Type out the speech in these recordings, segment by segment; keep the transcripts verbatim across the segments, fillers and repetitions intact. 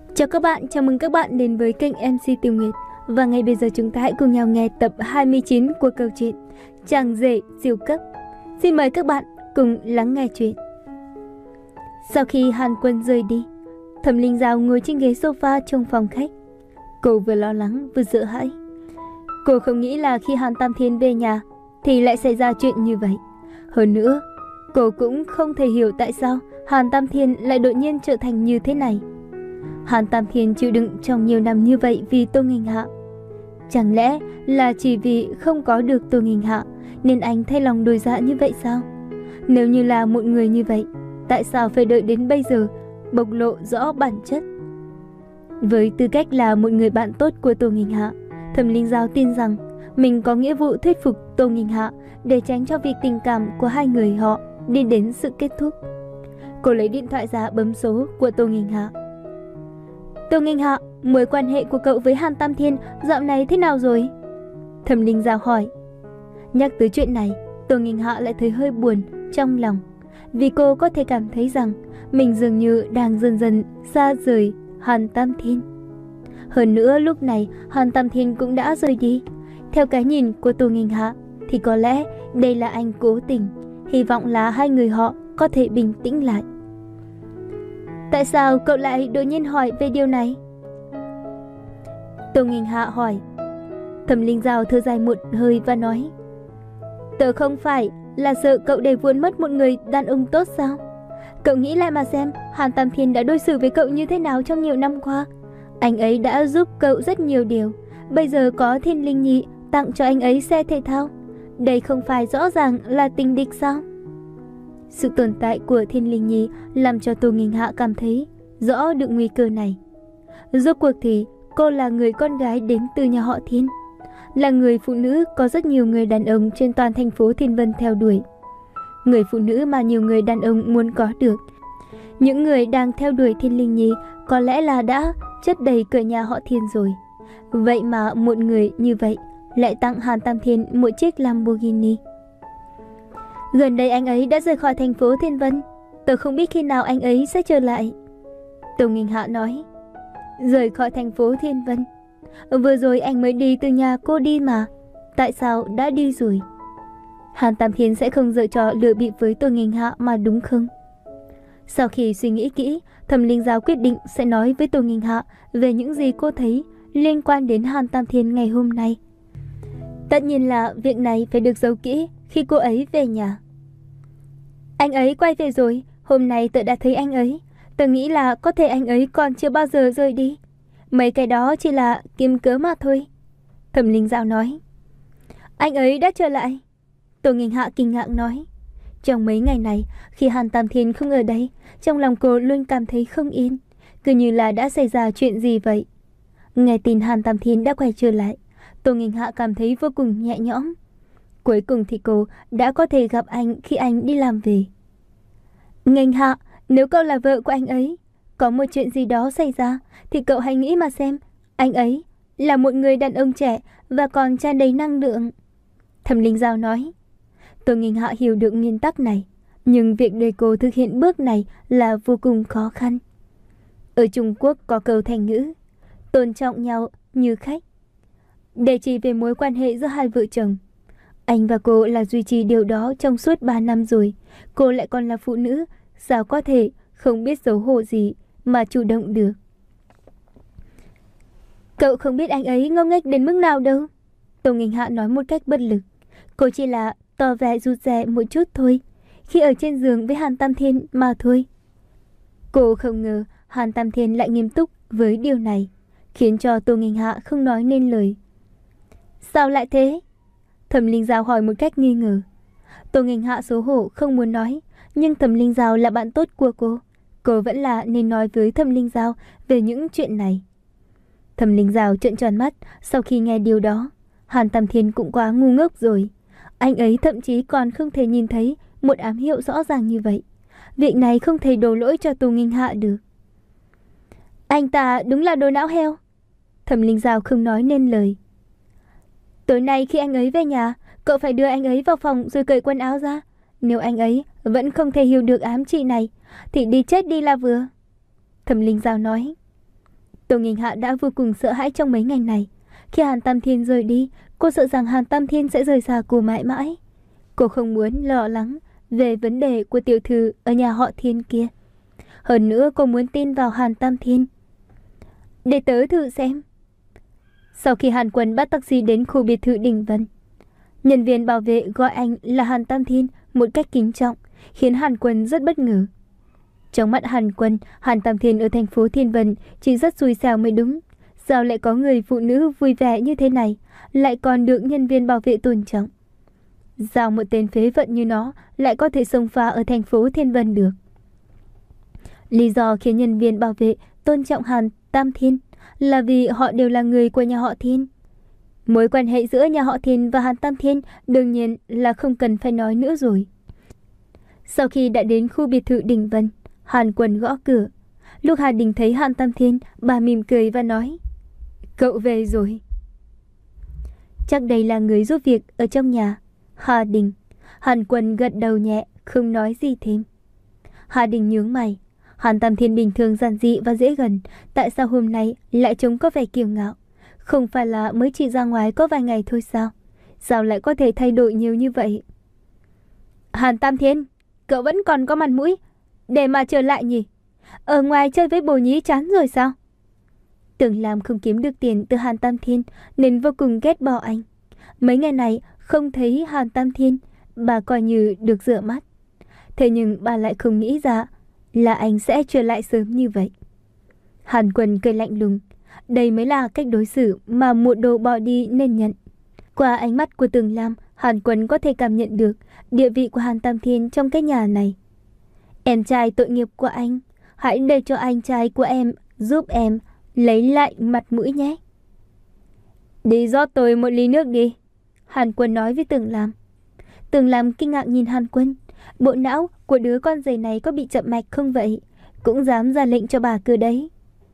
Chào các bạn, chào mừng các bạn đến với kênh em xê Tiểu Nguyệt. Và ngay bây giờ chúng ta hãy cùng nhau nghe tập hai mươi chín của câu chuyện Chàng rể siêu cấp. Xin mời các bạn cùng lắng nghe chuyện. Sau khi Hàn Quân rời đi, Thẩm Linh Giao ngồi trên ghế sofa trong phòng khách. Cô vừa lo lắng vừa sợ hãi. Cô không nghĩ là khi Hàn Tam Thiên về nhà thì lại xảy ra chuyện như vậy. Hơn nữa, cô cũng không thể hiểu tại sao Hàn Tam Thiên lại đột nhiên trở thành như thế này. Hàn Tam Thiên chịu đựng trong nhiều năm như vậy vì Tô Nghinh Hạ. Chẳng lẽ là chỉ vì không có được Tô Nghinh Hạ nên anh thay lòng đổi dạ như vậy sao? Nếu như là một người như vậy, tại sao phải đợi đến bây giờ bộc lộ rõ bản chất? Với tư cách là một người bạn tốt của Tô Nghinh Hạ, Thẩm Linh Giao tin rằng mình có nghĩa vụ thuyết phục Tô Nghinh Hạ để tránh cho việc tình cảm của hai người họ đi đến sự kết thúc. Cô lấy điện thoại ra bấm số của Tô Nghinh Hạ. Tô Nghinh Hạ, mối quan hệ của cậu với Hàn Tam Thiên dạo này thế nào rồi? Thẩm Linh Giao hỏi. Nhắc tới chuyện này, Tô Nghinh Hạ lại thấy hơi buồn trong lòng, vì cô có thể cảm thấy rằng mình dường như đang dần dần xa rời Hàn Tam Thiên. Hơn nữa lúc này Hàn Tam Thiên cũng đã rời đi. Theo cái nhìn của Tô Nghinh Hạ thì có lẽ đây là anh cố tình, hy vọng là hai người họ có thể bình tĩnh lại. Tại sao cậu lại đột nhiên hỏi về điều này? Tô Nghinh Hạ hỏi. Thẩm Linh Giao thở dài một hơi và nói. Tớ không phải là sợ cậu để vốn mất một người đàn ông tốt sao? Cậu nghĩ lại mà xem, Hàn Tam Thiên đã đối xử với cậu như thế nào trong nhiều năm qua. Anh ấy đã giúp cậu rất nhiều điều. Bây giờ có Thiên Linh Nhi tặng cho anh ấy xe thể thao. Đây không phải rõ ràng là tình địch sao? Sự tồn tại của Thiên Linh Nhi làm cho Tô Nghinh Hạ cảm thấy rõ được nguy cơ này. Rốt cuộc thì cô là người con gái đến từ nhà họ Thiên, là người phụ nữ có rất nhiều người đàn ông trên toàn thành phố Thiên Vân theo đuổi. Người phụ nữ mà nhiều người đàn ông muốn có được. Những người đang theo đuổi Thiên Linh Nhi có lẽ là đã chất đầy cửa nhà họ Thiên rồi. Vậy mà một người như vậy lại tặng Hàn Tam Thiên một chiếc Lamborghini. Gần đây anh ấy đã rời khỏi thành phố Thiên Vân. Tôi không biết khi nào anh ấy sẽ trở lại. Tô Nghinh Hạ nói. Rời khỏi thành phố Thiên Vân? Vừa rồi anh mới đi từ nhà cô đi mà. Tại sao đã đi rồi? Hàn Tam Thiên sẽ không giở trò lừa bịp với Tô Nghinh Hạ mà đúng không? Sau khi suy nghĩ kỹ, Thẩm Linh Giao quyết định sẽ nói với Tô Nghinh Hạ về những gì cô thấy liên quan đến Hàn Tam Thiên ngày hôm nay. Tất nhiên là việc này phải được giấu kỹ khi cô ấy về nhà. Anh ấy quay về rồi, hôm nay tớ đã thấy anh ấy. Tớ nghĩ là có thể anh ấy còn chưa bao giờ rời đi. Mấy cái đó chỉ là kiếm cớ mà thôi. Thẩm Linh Giao nói. Anh ấy đã trở lại. Tô Nghinh Hạ kinh ngạc nói. Trong mấy ngày này, khi Hàn Tam Thiên không ở đây, trong lòng cô luôn cảm thấy không yên, cứ như là đã xảy ra chuyện gì vậy. Nghe tin Hàn Tam Thiên đã quay trở lại, Tô Nghinh Hạ cảm thấy vô cùng nhẹ nhõm. Cuối cùng thì cô đã có thể gặp anh khi anh đi làm về. Nghinh Hạ, nếu cậu là vợ của anh ấy, có một chuyện gì đó xảy ra thì cậu hãy nghĩ mà xem, anh ấy là một người đàn ông trẻ và còn tràn đầy năng lượng. Thẩm Linh Giao nói. Tô Nghinh Hạ hiểu được nguyên tắc này, nhưng việc để cô thực hiện bước này là vô cùng khó khăn. Ở Trung Quốc có câu thành ngữ, tôn trọng nhau như khách. Để chỉ về mối quan hệ giữa hai vợ chồng, anh và cô là duy trì điều đó trong suốt ba năm rồi. Cô lại còn là phụ nữ, sao có thể không biết xấu hổ gì mà chủ động được. Cậu không biết anh ấy ngông nghếch đến mức nào đâu. Tô Nghinh Hạ nói một cách bất lực. Cô chỉ là tỏ vẻ rụt rè một chút thôi, khi ở trên giường với Hàn Tam Thiên mà thôi. Cô không ngờ Hàn Tam Thiên lại nghiêm túc với điều này, khiến cho Tô Nghinh Hạ không nói nên lời. Sao lại thế? Thẩm Linh Giao hỏi một cách nghi ngờ. Tô Nghinh Hạ xấu hổ không muốn nói, nhưng Thẩm Linh Giao là bạn tốt của cô. Cô vẫn là nên nói với Thẩm Linh Giao về những chuyện này. Thẩm Linh Giao trợn tròn mắt sau khi nghe điều đó. Hàn Tam Thiên cũng quá ngu ngốc rồi. Anh ấy thậm chí còn không thể nhìn thấy một ám hiệu rõ ràng như vậy. Việc này không thể đổ lỗi cho Tô Nghinh Hạ được. Anh ta đúng là đồ não heo. Thẩm Linh Giao không nói nên lời. Tối nay khi anh ấy về nhà, cậu phải đưa anh ấy vào phòng rồi cởi quần áo ra. Nếu anh ấy vẫn không thể hiểu được ám chỉ này thì đi chết đi là vừa. Thẩm Linh Giao nói. Tô Nghinh Hạ đã vô cùng sợ hãi trong mấy ngày này. Khi Hàn Tam Thiên rời đi, cô sợ rằng Hàn Tam Thiên sẽ rời xa cô mãi mãi. Cô không muốn lo lắng về vấn đề của tiểu thư ở nhà họ Thiên kia. Hơn nữa cô muốn tin vào Hàn Tam Thiên. Để tớ thử xem. Sau khi Hàn Quân bắt taxi đến khu biệt thự Đình Vân, nhân viên bảo vệ gọi anh là Hàn Tam Thiên một cách kính trọng, khiến Hàn Quân rất bất ngờ. Trong mắt Hàn Quân, Hàn Tam Thiên ở thành phố Thiên Vân chỉ rất xui xẻo mới đúng. Sao lại có người phụ nữ vui vẻ như thế này, lại còn được nhân viên bảo vệ tôn trọng? Sao một tên phế vận như nó lại có thể xông pha ở thành phố Thiên Vân được? Lý do khiến nhân viên bảo vệ tôn trọng Hàn Tam Thiên là vì họ đều là người của nhà họ Thiên. Mối quan hệ giữa nhà họ Thiên và Hàn Tam Thiên đương nhiên là không cần phải nói nữa rồi. Sau khi đã đến khu biệt thự Đình Vân, Hàn Quân gõ cửa. Lúc Hà Đình thấy Hàn Tam Thiên, bà mỉm cười và nói: Cậu về rồi. Chắc đây là người giúp việc ở trong nhà. Hà Đình. Hàn Quân gật đầu nhẹ, không nói gì thêm. Hà Đình nhướng mày. Hàn Tam Thiên bình thường giản dị và dễ gần, tại sao hôm nay lại trông có vẻ kiêu ngạo? Không phải là mới chỉ ra ngoài có vài ngày thôi sao? Sao lại có thể thay đổi nhiều như vậy? Hàn Tam Thiên, cậu vẫn còn có mặt mũi để mà trở lại nhỉ? Ở ngoài chơi với bồ nhí chán rồi sao? Tưởng Lam không kiếm được tiền từ Hàn Tam Thiên nên vô cùng ghét bỏ anh. Mấy ngày này không thấy Hàn Tam Thiên, bà coi như được rửa mắt. Thế nhưng bà lại không nghĩ ra là anh sẽ trở lại sớm như vậy. Hàn Quân cười lạnh lùng. Đây mới là cách đối xử mà một đồ bỏ đi nên nhận. Qua ánh mắt của Tường Lam, Hàn Quân có thể cảm nhận được địa vị của Hàn Tam Thiên trong cái nhà này. Em trai tội nghiệp của anh, hãy để cho anh trai của em giúp em lấy lại mặt mũi nhé. Đi rót tôi một ly nước đi, Hàn Quân nói với Tường Lam. Tường Lam kinh ngạc nhìn Hàn Quân. Bộ não của đứa con rể này có bị chậm mạch không vậy? Cũng dám ra lệnh cho bà cơ đấy.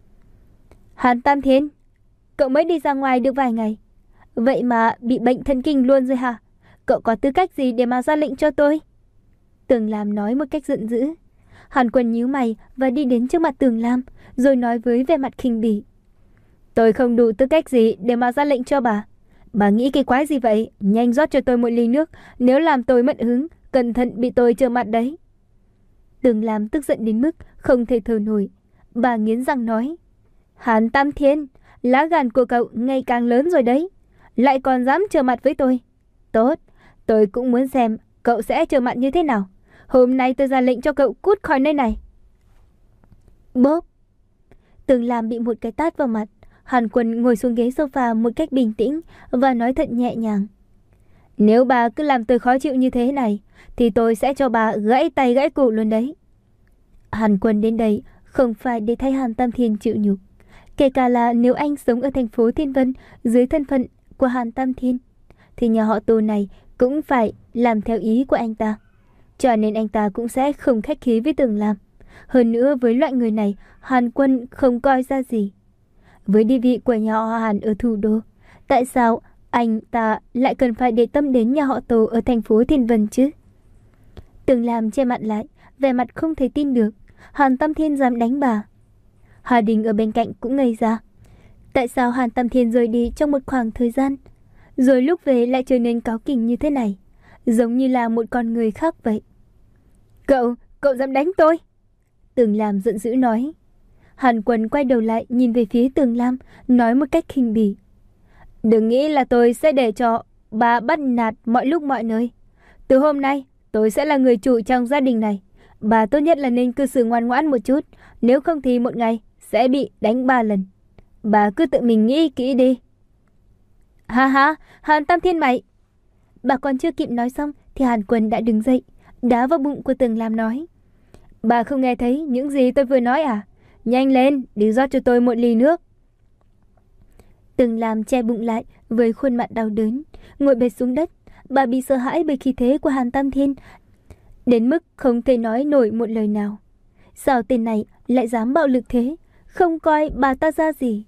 Hàn Tam Thiên, cậu mới đi ra ngoài được vài ngày, vậy mà bị bệnh thần kinh luôn rồi hả? Cậu có tư cách gì để mà ra lệnh cho tôi? Tường Lam nói một cách giận dữ. Hàn Quân nhíu mày và đi đến trước mặt Tường Lam, rồi nói với vẻ mặt khinh bỉ. Tôi không đủ tư cách gì để mà ra lệnh cho bà. Bà nghĩ cái quái gì vậy? Nhanh rót cho tôi một ly nước, nếu làm tôi mất hứng, cẩn thận bị tôi trơ mặt đấy. Tường Lam tức giận đến mức không thể thở nổi. Bà nghiến răng nói: Hàn Tam Thiên, lá gan của cậu ngày càng lớn rồi đấy, lại còn dám trơ mặt với tôi. Tốt, tôi cũng muốn xem cậu sẽ trơ mặt như thế nào. Hôm nay tôi ra lệnh cho cậu cút khỏi nơi này. Bốp. Tường Lam bị một cái tát vào mặt. Hàn Quân ngồi xuống ghế sofa một cách bình tĩnh và nói thật nhẹ nhàng: Nếu bà cứ làm tôi khó chịu như thế này thì tôi sẽ cho bà gãy tay gãy cổ luôn đấy. Hàn Quân đến đây không phải để thay Hàn Tam Thiên chịu nhục. Kể cả là nếu anh sống ở thành phố Thiên Vân dưới thân phận của Hàn Tam Thiên, thì nhà họ Tô này cũng phải làm theo ý của anh ta. Cho nên anh ta cũng sẽ không khách khí với Tường Lam. Hơn nữa với loại người này, Hàn Quân không coi ra gì. Với địa vị của nhà họ Hàn ở thủ đô, tại sao anh ta lại cần phải để tâm đến nhà họ Tô ở thành phố Thiên Vân chứ? Tường Lam che mặt lại, vẻ mặt không thể tin được. Hàn Tam Thiên dám đánh bà. Hà Đình ở bên cạnh cũng ngây ra. Tại sao Hàn Tam Thiên rời đi trong một khoảng thời gian, rồi lúc về lại trở nên cáu kỉnh như thế này, giống như là một con người khác vậy? Cậu, cậu dám đánh tôi? Tường Lam giận dữ nói. Hàn Quân quay đầu lại nhìn về phía Tường Lam, nói một cách khinh bỉ: Đừng nghĩ là tôi sẽ để cho bà bắt nạt mọi lúc mọi nơi. Từ hôm nay, tôi sẽ là người chủ trong gia đình này. Bà tốt nhất là nên cư xử ngoan ngoãn một chút, nếu không thì một ngày sẽ bị đánh ba lần. Bà cứ tự mình nghĩ kỹ đi. Ha ha, Hàn Tam Thiên mày! Bà còn chưa kịp nói xong thì Hàn Quân đã đứng dậy, đá vào bụng của Tường Lam nói: Bà không nghe thấy những gì tôi vừa nói à? Nhanh lên, đi rót cho tôi một ly nước. Tường Lam che bụng lại với khuôn mặt đau đớn, ngồi bệt xuống đất. Bà bị sợ hãi bởi khí thế của Hàn Tam Thiên, đến mức không thể nói nổi một lời nào. Sao tên này lại dám bạo lực thế, không coi bà ta ra gì?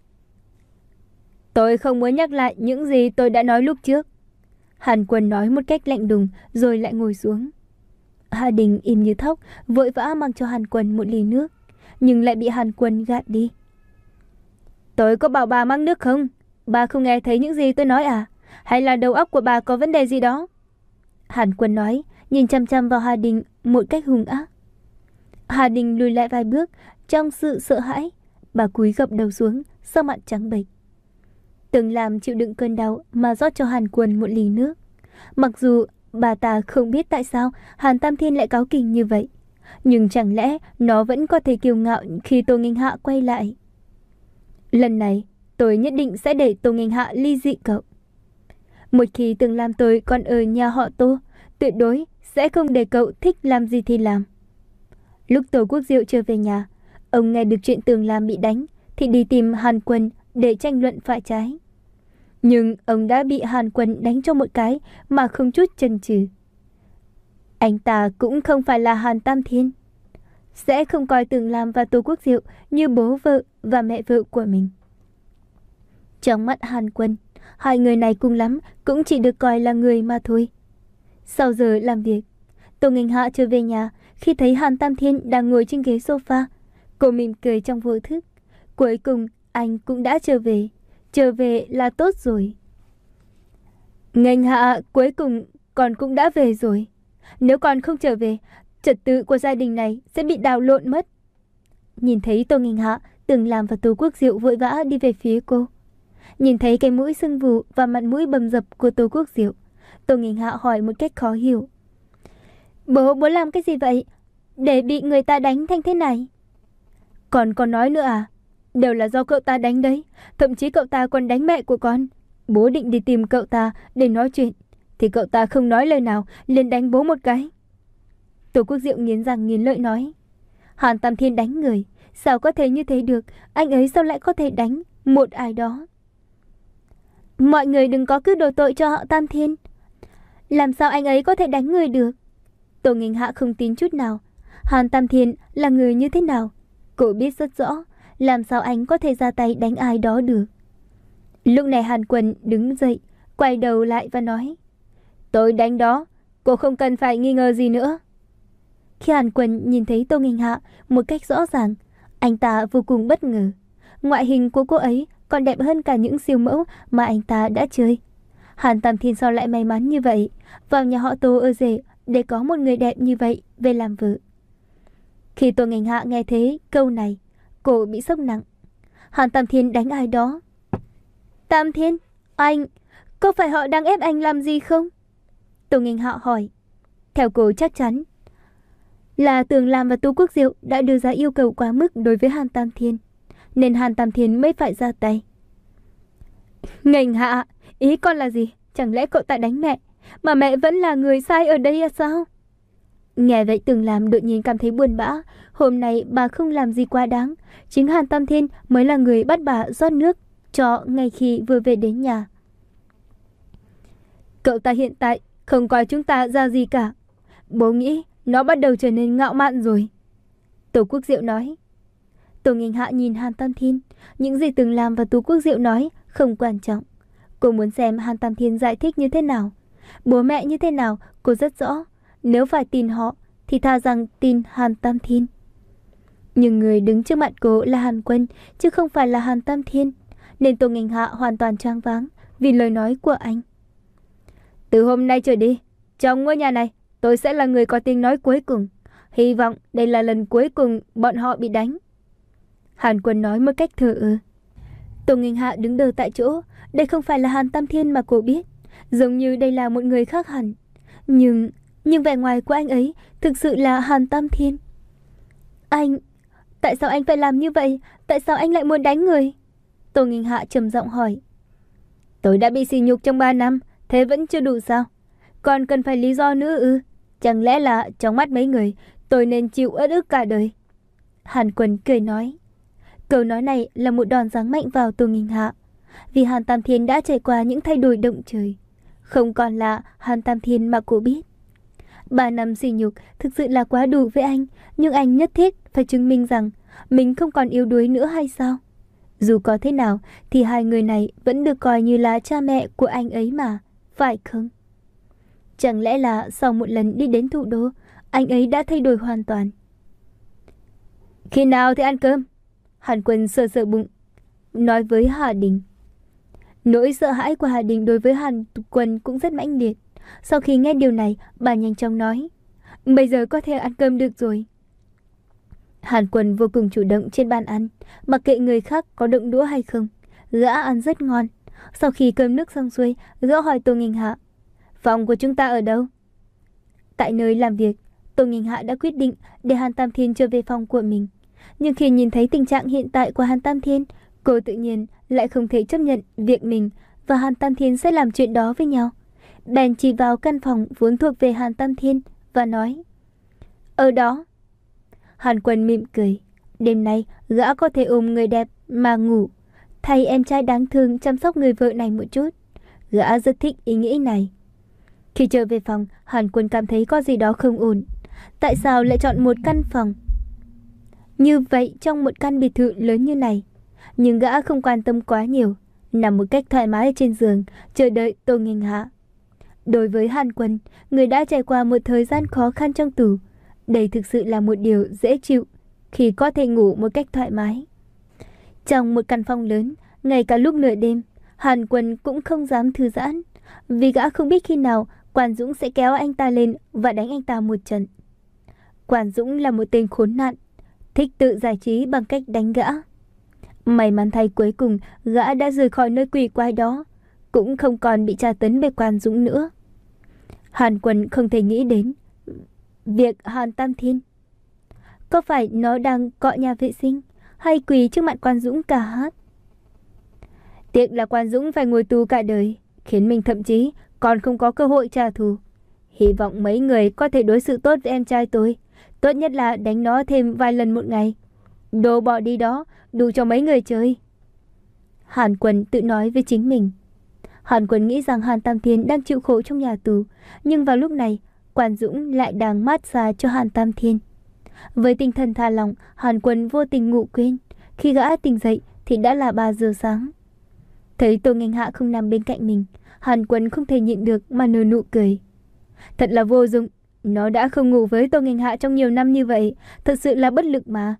Tôi không muốn nhắc lại những gì tôi đã nói lúc trước, Hàn Quân nói một cách lạnh lùng rồi lại ngồi xuống. Hà Đình im như thóc, vội vã mang cho Hàn Quân một ly nước, nhưng lại bị Hàn Quân gạt đi. Tôi có bảo bà mang nước không? Bà không nghe thấy những gì tôi nói à? Hay là đầu óc của bà có vấn đề gì đó? Hàn Quân nói, nhìn chăm chăm vào Hà Đình một cách hung ác. Hà Đình lùi lại vài bước, trong sự sợ hãi. Bà cúi gập đầu xuống, sắc mặt trắng bệch. Từng làm chịu đựng cơn đau mà rót cho Hàn Quân một ly nước. Mặc dù bà ta không biết tại sao Hàn Tam Thiên lại cáu kỉnh như vậy, nhưng chẳng lẽ nó vẫn có thể kiêu ngạo khi Tô Nghênh Hạ quay lại. Lần này tôi nhất định sẽ để Tô Nghênh Hạ ly dị cậu. Một khi từng làm tôi còn ở nhà họ Tô, tuyệt đối sẽ không để cậu thích làm gì thì làm. Lúc Tô Quốc Diệu trở về nhà, ông nghe được chuyện Tường Lam bị đánh thì đi tìm Hàn Quân để tranh luận phải trái. Nhưng ông đã bị Hàn Quân đánh cho một cái mà không chút chần chừ. Anh ta cũng không phải là Hàn Tam Thiên, sẽ không coi Tường Lam và Tô Quốc Diệu như bố vợ và mẹ vợ của mình. Trong mắt Hàn Quân, hai người này cùng lắm cũng chỉ được coi là người mà thôi. Sau giờ làm việc, Tô Nghênh Hạ trở về nhà. Khi thấy Hàn Tam Thiên đang ngồi trên ghế sofa, cô mỉm cười trong vô thức. Cuối cùng anh cũng đã trở về. Trở về là tốt rồi. Nghênh Hạ, cuối cùng con cũng đã về rồi. Nếu con không trở về, trật tự của gia đình này sẽ bị đảo lộn mất. Nhìn thấy Tô Nghênh Hạ, Tường Lam và Tô Quốc Diệu vội vã đi về phía cô. Nhìn thấy cái mũi sưng vù và mặt mũi bầm dập của Tô Quốc Diệu, Tô Nghênh Hạ hỏi một cách khó hiểu. Bố, bố làm cái gì vậy? Để bị người ta đánh thành thế này? Còn còn nói nữa à? Đều là do cậu ta đánh đấy. Thậm chí cậu ta còn đánh mẹ của con. Bố định đi tìm cậu ta để nói chuyện, thì cậu ta không nói lời nào, liền đánh bố một cái. Tô Quốc Diệu nghiến răng nghiến lợi nói. Hàn Tam Thiên đánh người? Sao có thể như thế được? Anh ấy sao lại có thể đánh một ai đó? Mọi người đừng có cứ đổ tội cho họ Tam Thiên. Làm sao anh ấy có thể đánh người được? Tô Nghênh Hạ không tin chút nào. Hàn Tam Thiên là người như thế nào? Cô biết rất rõ. Làm sao anh có thể ra tay đánh ai đó được? Lúc này Hàn Quân đứng dậy, quay đầu lại và nói. Tôi đánh đó, cô không cần phải nghi ngờ gì nữa. Khi Hàn Quân nhìn thấy Tô Nghênh Hạ một cách rõ ràng, anh ta vô cùng bất ngờ. Ngoại hình của cô ấy còn đẹp hơn cả những siêu mẫu mà anh ta đã chơi. Hàn Tam Thiên sao lại may mắn như vậy, vào nhà họ Tô ở rể để có một người đẹp như vậy về làm vợ. Khi Tô Nghênh Hạ nghe thấy câu này, cô bị sốc nặng. Hàn Tam Thiên đánh ai đó? Tam Thiên, anh, có phải họ đang ép anh làm gì không? Tô Nghênh Hạ hỏi. Theo cô chắc chắn là Tường Lam và Tô Quốc Diệu đã đưa ra yêu cầu quá mức đối với Hàn Tam Thiên, nên Hàn Tam Thiên mới phải ra tay. Nghênh Hạ, ý con là gì? Chẳng lẽ cậu ta đánh mẹ, mà mẹ vẫn là người sai ở đây à sao? Nghe vậy Tường Lam đột nhiên cảm thấy buồn bã. Hôm nay bà không làm gì quá đáng. Chính Hàn Tam Thiên mới là người bắt bà rót nước cho ngay khi vừa về đến nhà. Cậu ta hiện tại không coi chúng ta ra gì cả. Bố nghĩ nó bắt đầu trở nên ngạo mạn rồi. Tô Quốc Diệu nói. Tô Nghênh Hạ nhìn Hàn Tam Thiên. Những gì Tường Lam và Tô Quốc Diệu nói không quan trọng. Cô muốn xem Hàn Tam Thiên giải thích như thế nào, bố mẹ như thế nào, cô rất rõ. Nếu phải tin họ thì thà rằng tin Hàn Tam Thiên. Nhưng người đứng trước mặt cô là Hàn Quân, chứ không phải là Hàn Tam Thiên, nên Tô Nghênh Hạ hoàn toàn choáng váng vì lời nói của anh. Từ hôm nay trở đi, trong ngôi nhà này tôi sẽ là người có tiếng nói cuối cùng. Hy vọng đây là lần cuối cùng bọn họ bị đánh. Hàn Quân nói một cách thờ ơ. Tô Nghênh Hạ đứng đờ tại chỗ. Đây không phải là Hàn Tam Thiên mà cô biết, giống như đây là một người khác hẳn. Nhưng Nhưng vẻ ngoài của anh ấy thực sự là Hàn Tam Thiên. Anh, tại sao anh phải làm như vậy? Tại sao anh lại muốn đánh người? Tô Nghênh Hạ trầm giọng hỏi. Tôi đã bị sỉ nhục trong ba năm, thế vẫn chưa đủ sao? Còn cần phải lý do nữa ư? Chẳng lẽ là trong mắt mấy người tôi nên chịu uất ức cả đời? Hàn Quân cười nói. Câu nói này là một đòn giáng mạnh vào Tô Nghênh Hạ, vì Hàn Tam Thiên đã trải qua những thay đổi động trời, không còn là Hàn Tam Thiên mà cô biết. Ba năm sỉ nhục thực sự là quá đủ với anh, nhưng anh nhất thiết phải chứng minh rằng mình không còn yếu đuối nữa hay sao? Dù có thế nào thì hai người này vẫn được coi như là cha mẹ của anh ấy mà, phải không? Chẳng lẽ là sau một lần đi đến thủ đô, anh ấy đã thay đổi hoàn toàn? Khi nào thì ăn cơm? Hàn Quân sờ sờ bụng. nói với Hà Đình. Nỗi sợ hãi của Hà Đình đối với Hàn Quân cũng rất mãnh liệt. Sau khi nghe điều này, bà nhanh chóng nói, bây giờ có thể ăn cơm được rồi. Hàn Quân vô cùng chủ động trên bàn ăn, mặc kệ người khác có động đũa hay không. Gã ăn rất ngon. Sau khi cơm nước xong xuôi, gã hỏi Tô Nghinh Hạ, phòng của chúng ta ở đâu? Tại nơi làm việc, Tô Nghinh Hạ đã quyết định để Hàn Tam Thiên trở về phòng của mình. Nhưng khi nhìn thấy tình trạng hiện tại của Hàn Tam Thiên, cô tự nhiên lại không thể chấp nhận việc mình và Hàn Tam Thiên sẽ làm chuyện đó với nhau. Bèn chỉ vào căn phòng vốn thuộc về Hàn Tam Thiên và nói, ở đó. Hàn Quân mỉm cười. Đêm nay gã có thể ôm người đẹp mà ngủ, thay em trai đáng thương chăm sóc người vợ này một chút. Gã rất thích ý nghĩ này. Khi trở về phòng, Hàn Quân cảm thấy có gì đó không ổn. Tại sao lại chọn một căn phòng như vậy trong một căn biệt thự lớn như này? Nhưng gã không quan tâm quá nhiều, nằm một cách thoải mái trên giường, chờ đợi Tô Nghinh Hạ. Đối với Hàn Quân, người đã trải qua một thời gian khó khăn trong tù, đây thực sự là một điều dễ chịu khi có thể ngủ một cách thoải mái. Trong một căn phòng lớn, ngay cả lúc nửa đêm, Hàn Quân cũng không dám thư giãn, vì gã không biết khi nào Quan Dũng sẽ kéo anh ta lên và đánh anh ta một trận. Quan Dũng là một tên khốn nạn, thích tự giải trí bằng cách đánh gã. May mắn thay cuối cùng gã đã rời khỏi nơi quỷ quái đó, cũng không còn bị tra tấn bởi Quan Dũng nữa. Hàn Quân không thể nghĩ đến việc Hàn Tam Thiên. Có phải nó đang cọ nhà vệ sinh hay quỳ trước mặt Quan Dũng ca hát? Tiếc là Quan Dũng phải ngồi tù cả đời, khiến mình thậm chí còn không có cơ hội trả thù. Hy vọng mấy người có thể đối xử tốt với em trai tôi, tốt nhất là đánh nó thêm vài lần một ngày. Đồ bỏ đi đó, đủ cho mấy người chơi. Hàn Quân tự nói với chính mình. Hàn Quân nghĩ rằng Hàn Tam Thiên đang chịu khổ trong nhà tù, nhưng vào lúc này, Quan Dũng lại đang mát xa cho Hàn Tam Thiên. Với tinh thần thả lỏng, Hàn Quân vô tình ngủ quên. Khi gã tỉnh dậy thì đã là ba giờ sáng. Thấy Tô Nghinh Hạ không nằm bên cạnh mình, Hàn Quân không thể nhịn được mà nở nụ cười. Thật là vô dụng, nó đã không ngủ với Tô Nghinh Hạ trong nhiều năm như vậy, thật sự là bất lực mà.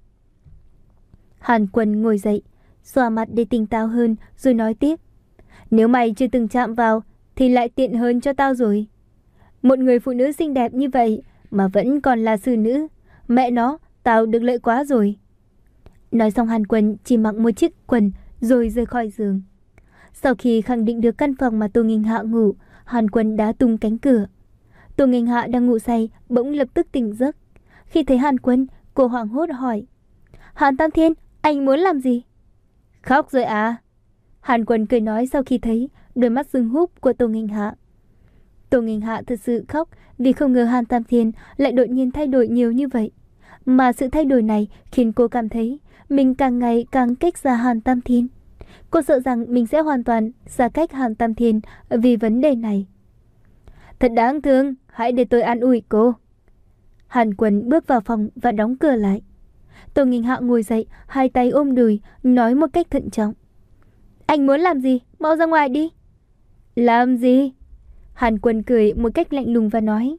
Hàn Quân ngồi dậy, xoa mặt để tỉnh táo hơn rồi nói tiếp. Nếu mày chưa từng chạm vào thì lại tiện hơn cho tao rồi. Một người phụ nữ xinh đẹp như vậy mà vẫn còn là xử nữ, mẹ nó, tao được lợi quá rồi. Nói xong Hàn Quân chỉ mặc một chiếc quần rồi rời khỏi giường. Sau khi khẳng định được căn phòng mà Tô Nghinh Hạ ngủ, Hàn Quân đá tung cánh cửa. Tô Nghinh Hạ đang ngủ say bỗng lập tức tỉnh giấc. Khi thấy Hàn Quân, cô hoảng hốt hỏi, Hàn Tam Thiên, anh muốn làm gì? Khóc rồi à? Hàn Quân cười nói sau khi thấy đôi mắt sưng húp của Tô Nghinh Hạ. Tô Nghinh Hạ thật sự khóc vì không ngờ Hàn Tam Thiên lại đột nhiên thay đổi nhiều như vậy. Mà sự thay đổi này khiến cô cảm thấy mình càng ngày càng cách xa Hàn Tam Thiên. Cô sợ rằng mình sẽ hoàn toàn xa cách Hàn Tam Thiên vì vấn đề này. Thật đáng thương, hãy để tôi an ủi cô. Hàn Quân bước vào phòng và đóng cửa lại. Tô Nghinh Hạ ngồi dậy, hai tay ôm đùi, nói một cách thận trọng. Anh muốn làm gì? Mau ra ngoài đi. Làm gì? Hàn Quân cười một cách lạnh lùng và nói.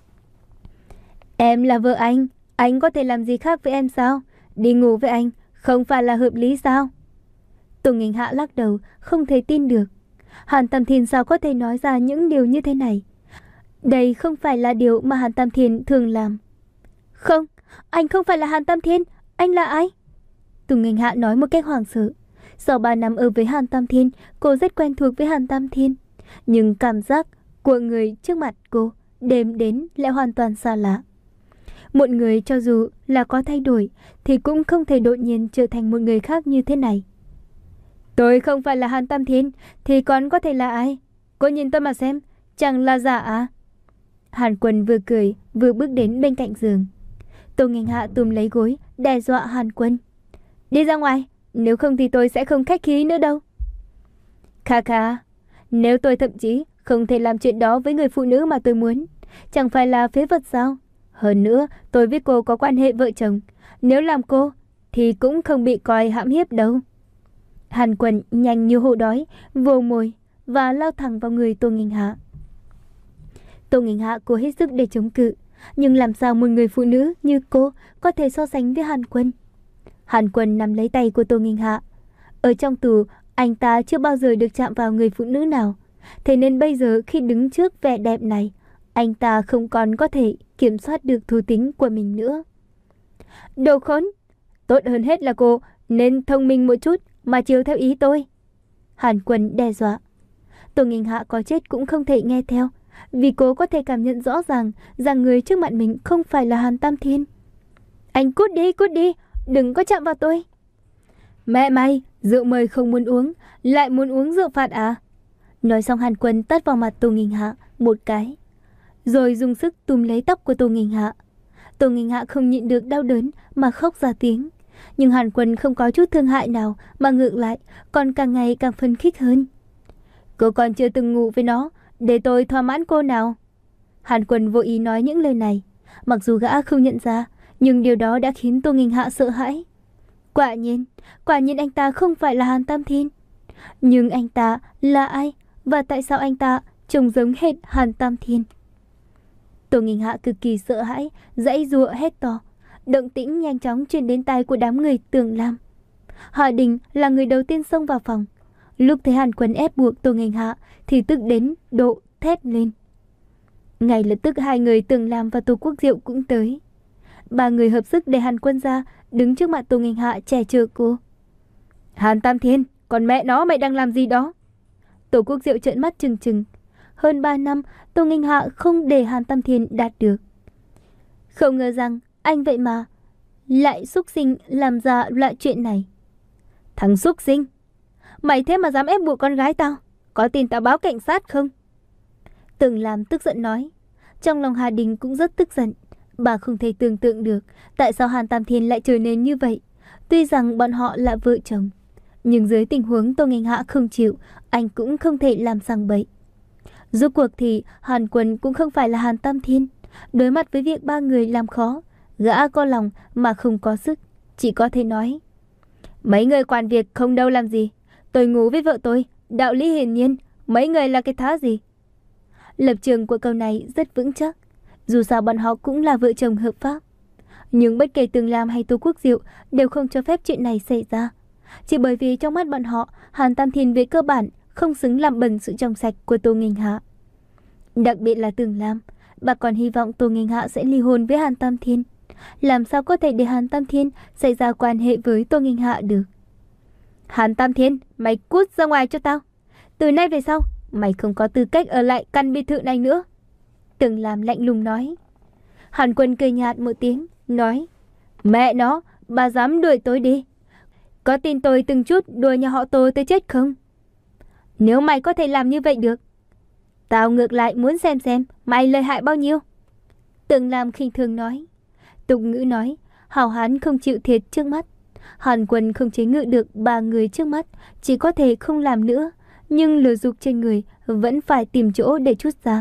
Em là vợ anh, anh có thể làm gì khác với em sao? Đi ngủ với anh, không phải là hợp lý sao? Tô Nghinh Hạ lắc đầu, không thể tin được. Hàn Tam Thiên sao có thể nói ra những điều như thế này? Đây không phải là điều mà Hàn Tam Thiên thường làm. Không, anh không phải là Hàn Tam Thiên, anh là ai? Tô Nghinh Hạ nói một cách hoảng sợ. Sau ba năm ở với Hàn Tam Thiên, cô rất quen thuộc với Hàn Tam Thiên. Nhưng cảm giác của người trước mặt cô đêm đến lại hoàn toàn xa lạ. Một người cho dù là có thay đổi thì cũng không thể đột nhiên trở thành một người khác như thế này. Tôi không phải là Hàn Tam Thiên thì còn có thể là ai? Cô nhìn tôi mà xem, chẳng là giả à? Hàn Quân vừa cười vừa bước đến bên cạnh giường. Tô Nghinh Hạ túm lấy gối đe dọa Hàn Quân. Đi ra ngoài, nếu không thì tôi sẽ không khách khí nữa đâu. Kha kha, nếu tôi thậm chí không thể làm chuyện đó với người phụ nữ mà tôi muốn, chẳng phải là phế vật sao? Hơn nữa, tôi với cô có quan hệ vợ chồng. Nếu làm cô, thì cũng không bị coi hãm hiếp đâu. Hàn Quân nhanh như hổ đói, vồ mồi và lao thẳng vào người Tô Nghinh Hạ. Tô Nghinh Hạ cố hết sức để chống cự, nhưng làm sao một người phụ nữ như cô có thể so sánh với Hàn Quân? Hàn Quân nắm lấy tay của Tô Nghinh Hạ, Ở trong tù, anh ta chưa bao giờ được chạm vào người phụ nữ nào. Thế nên bây giờ khi đứng trước vẻ đẹp này, anh ta không còn có thể kiểm soát được thú tính của mình nữa. Đồ khốn! Tốt hơn hết là cô nên thông minh một chút mà chiều theo ý tôi. Hàn Quân đe dọa. Tô Nghinh Hạ có chết cũng không thể nghe theo, vì cô có thể cảm nhận rõ ràng rằng người trước mặt mình không phải là Hàn Tam Thiên. Anh cút đi, cút đi, đừng có chạm vào tôi. Mẹ mày, rượu mời không muốn uống, lại muốn uống rượu phạt à? Nói xong Hàn Quân tát vào mặt Tô Nghinh Hạ một cái, rồi dùng sức túm lấy tóc của Tô Nghinh Hạ. Tô Nghinh Hạ không nhịn được đau đớn mà khóc ra tiếng. Nhưng Hàn Quân không có chút thương hại nào, mà ngược lại còn càng ngày càng phấn khích hơn. Cô còn chưa từng ngủ với nó, để tôi thỏa mãn cô nào. Hàn Quân vô ý nói những lời này. Mặc dù gã không nhận ra, nhưng điều đó đã khiến Tô Nghinh Hạ sợ hãi. Quả nhiên, quả nhiên anh ta không phải là Hàn Tam Thiên. Nhưng anh ta là ai? Và tại sao anh ta trông giống hệt Hàn Tam Thiên? Tô Nghinh Hạ cực kỳ sợ hãi, giãy giụa hét to. Động tĩnh nhanh chóng truyền đến tai của đám người Tường Lam. Hạ Đình là người đầu tiên xông vào phòng. Lúc thấy Hàn Quân ép buộc Tô Nghinh Hạ thì tức đến độ thét lên. Ngay lập tức hai người Tường Lam và Tô Quốc Diệu cũng tới. Ba người hợp sức để Hàn Quân ra, đứng trước mặt Tô Nghinh Hạ che chở cô. Hàn Tam Thiên, còn mẹ nó mày đang làm gì đó? Tô Quốc Diệu trợn mắt trừng trừng. Hơn ba năm, Tô Nghinh Hạ không để Hàn Tam Thiên đạt được. Không ngờ rằng anh vậy mà lại xúc sinh làm ra loại chuyện này. Thằng xúc sinh, mày thế mà dám ép buộc con gái tao, có tin tao báo cảnh sát không? Tường Lam tức giận nói. Trong lòng Hà Đình cũng rất tức giận. Bà không thể tưởng tượng được tại sao Hàn Tam Thiên lại trở nên như vậy. Tuy rằng bọn họ là vợ chồng, nhưng dưới tình huống Tô Nghinh Hạ không chịu, anh cũng không thể làm sằng bậy. Rốt cuộc thì Hàn Quân cũng không phải là Hàn Tam Thiên. Đối mặt với việc ba người làm khó, gã có lòng mà không có sức, chỉ có thể nói: mấy người quản việc không đâu làm gì, tôi ngủ với vợ tôi, đạo lý hiển nhiên, mấy người là cái thá gì? Lập trường của câu này rất vững chắc. Dù sao bọn họ cũng là vợ chồng hợp pháp. Nhưng bất kể Tường Lam hay Tô Quốc Diệu đều không cho phép chuyện này xảy ra. Chỉ bởi vì trong mắt bọn họ, Hàn Tam Thiên về cơ bản không xứng làm bẩn sự trong sạch của Tô Nghinh Hạ. Đặc biệt là Tường Lam, bà còn hy vọng Tô Nghinh Hạ sẽ ly hôn với Hàn Tam Thiên. Làm sao có thể để Hàn Tam Thiên xảy ra quan hệ với Tô Nghinh Hạ được? Hàn Tam Thiên, mày cút ra ngoài cho tao. Từ nay về sau, mày không có tư cách ở lại căn biệt thự này nữa. Tường Lam lạnh lùng nói. Hàn Quân cười nhạt một tiếng, nói: mẹ nó, bà dám đuổi tôi đi. Có tin tôi từng chút đuổi nhà họ Tô tới chết không? Nếu mày có thể làm như vậy được, tao ngược lại muốn xem xem mày lợi hại bao nhiêu. Tường Lam khinh thường nói. Tục ngữ nói, hào hán không chịu thiệt trước mắt. Hàn Quân không chế ngự được ba người trước mắt, chỉ có thể không làm nữa. Nhưng lửa dục trên người vẫn phải tìm chỗ để trút ra.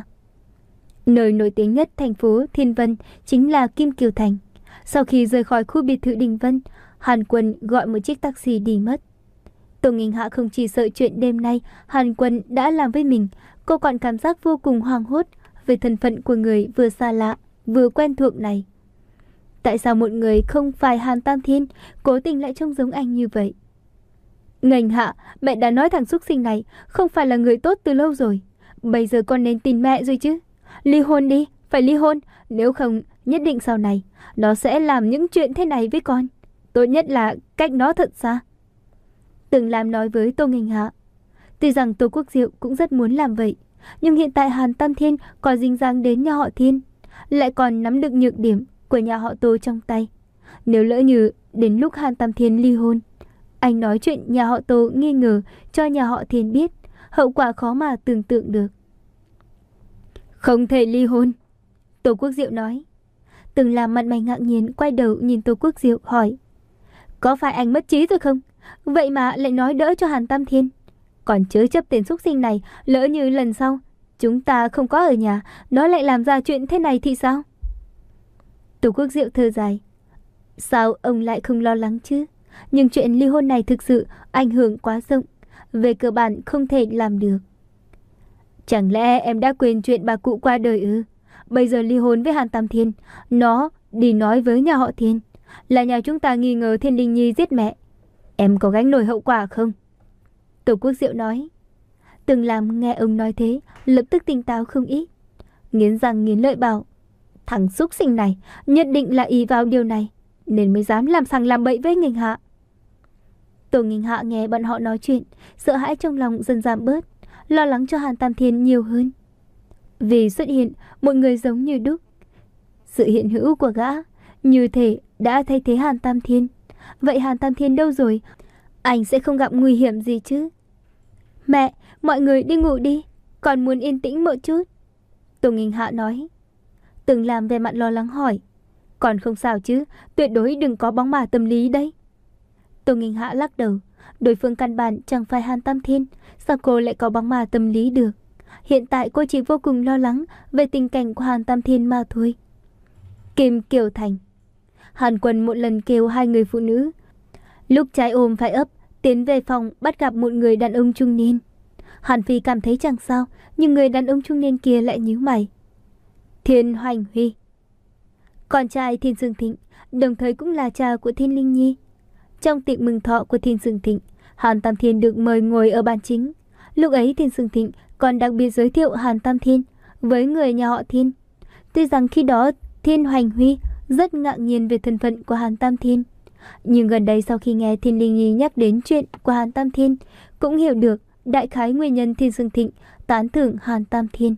Nơi nổi tiếng nhất thành phố Thiên Vân chính là Kim Kiều Thành. Sau khi rời khỏi khu biệt thự Đình Vân, Hàn Quân gọi một chiếc taxi đi mất. Tô Nghinh Hạ không chỉ sợ chuyện đêm nay Hàn Quân đã làm với mình, cô còn cảm giác vô cùng hoang hốt về thân phận của người vừa xa lạ, vừa quen thuộc này. Tại sao một người không phải Hàn Tam Thiên cố tình lại trông giống anh như vậy? Nghênh Hạ, mẹ đã nói thằng xúc sinh này không phải là người tốt từ lâu rồi. Bây giờ con nên tin mẹ rồi chứ. Ly hôn đi, phải ly hôn. Nếu không, nhất định sau này nó sẽ làm những chuyện thế này với con. Tốt nhất là cách nó thật xa. Tường Lam nói với Tô Nghinh Hạ. Tuy rằng Tô Quốc Diệu cũng rất muốn làm vậy, nhưng hiện tại Hàn Tam Thiên còn dính dáng đến nhà họ Thiên, lại còn nắm được nhược điểm của nhà họ Tô trong tay. Nếu lỡ như đến lúc Hàn Tam Thiên ly hôn, anh nói chuyện nhà họ Tô nghi ngờ cho nhà họ Thiên biết, hậu quả khó mà tưởng tượng được. Không thể ly hôn, Tô Quốc Diệu nói. Tường Lam mặt mày ngạc nhiên quay đầu nhìn Tô Quốc Diệu hỏi: có phải anh mất trí rồi không? Vậy mà lại nói đỡ cho Hàn Tam Thiên. Còn chớ chấp tên xúc sinh này, lỡ như lần sau chúng ta không có ở nhà, nó lại làm ra chuyện thế này thì sao? Tô Quốc Diệu thở dài. Sao ông lại không lo lắng chứ? Nhưng chuyện ly hôn này thực sự ảnh hưởng quá rộng, về cơ bản không thể làm được. Chẳng lẽ em đã quên chuyện bà cụ qua đời ư? Bây giờ ly hôn với Hàn Tam Thiên, nó đi nói với nhà họ Thiên là nhà chúng ta nghi ngờ Thiên Linh Nhi giết mẹ. Em có gánh nổi hậu quả không? Tổ Quốc Diệu nói. Từng làm nghe ông nói thế, lập tức tỉnh táo không ít. Nghiến răng nghiến lợi bảo, thằng xúc sinh này nhất định là ý vào điều này, nên mới dám làm sằng làm bậy với Nghinh Hạ. Tổ Nghinh Hạ nghe bọn họ nói chuyện, sợ hãi trong lòng dần giảm bớt, lo lắng cho Hàn Tam Thiên nhiều hơn. Vì xuất hiện một người giống như đúc, sự hiện hữu của gã như thể đã thay thế Hàn Tam Thiên. Vậy Hàn Tam Thiên đâu rồi? Anh sẽ không gặp nguy hiểm gì chứ? Mẹ, mọi người đi ngủ đi, còn muốn yên tĩnh một chút. Tổ Nghinh Hạ nói. Từng làm về mặt lo lắng hỏi, còn không sao chứ, tuyệt đối đừng có bóng ma tâm lý đấy. Tổ Nghinh Hạ lắc đầu, đối phương căn bản chẳng phải Hàn Tam Thiên, sao cô lại có bóng ma tâm lý được? Hiện tại cô chỉ vô cùng lo lắng về tình cảnh của Hàn Tam Thiên mà thôi. Kim Kiều Thành. Hàn Quân một lần kêu hai người phụ nữ, lúc trái ôm phải ấp, tiến về phòng bắt gặp một người đàn ông trung niên. Hàn Phi cảm thấy chẳng sao, nhưng người đàn ông trung niên kia lại nhíu mày. Thiên Hoành Huy, con trai Thiên Dương Thịnh, đồng thời cũng là cha của Thiên Linh Nhi. Trong tiệc mừng thọ của Thiên Dương Thịnh, Hàn Tam Thiên được mời ngồi ở bàn chính. Lúc ấy Thiên Dương Thịnh còn đặc biệt giới thiệu Hàn Tam Thiên với người nhà họ Thiên. Tuy rằng khi đó Thiên Hoành Huy rất ngạc nhiên về thân phận của Hàn Tam Thiên, nhưng gần đây sau khi nghe Thiên Linh Nhi nhắc đến chuyện của Hàn Tam Thiên, cũng hiểu được đại khái nguyên nhân Thiên Dương Thịnh tán thưởng Hàn Tam Thiên.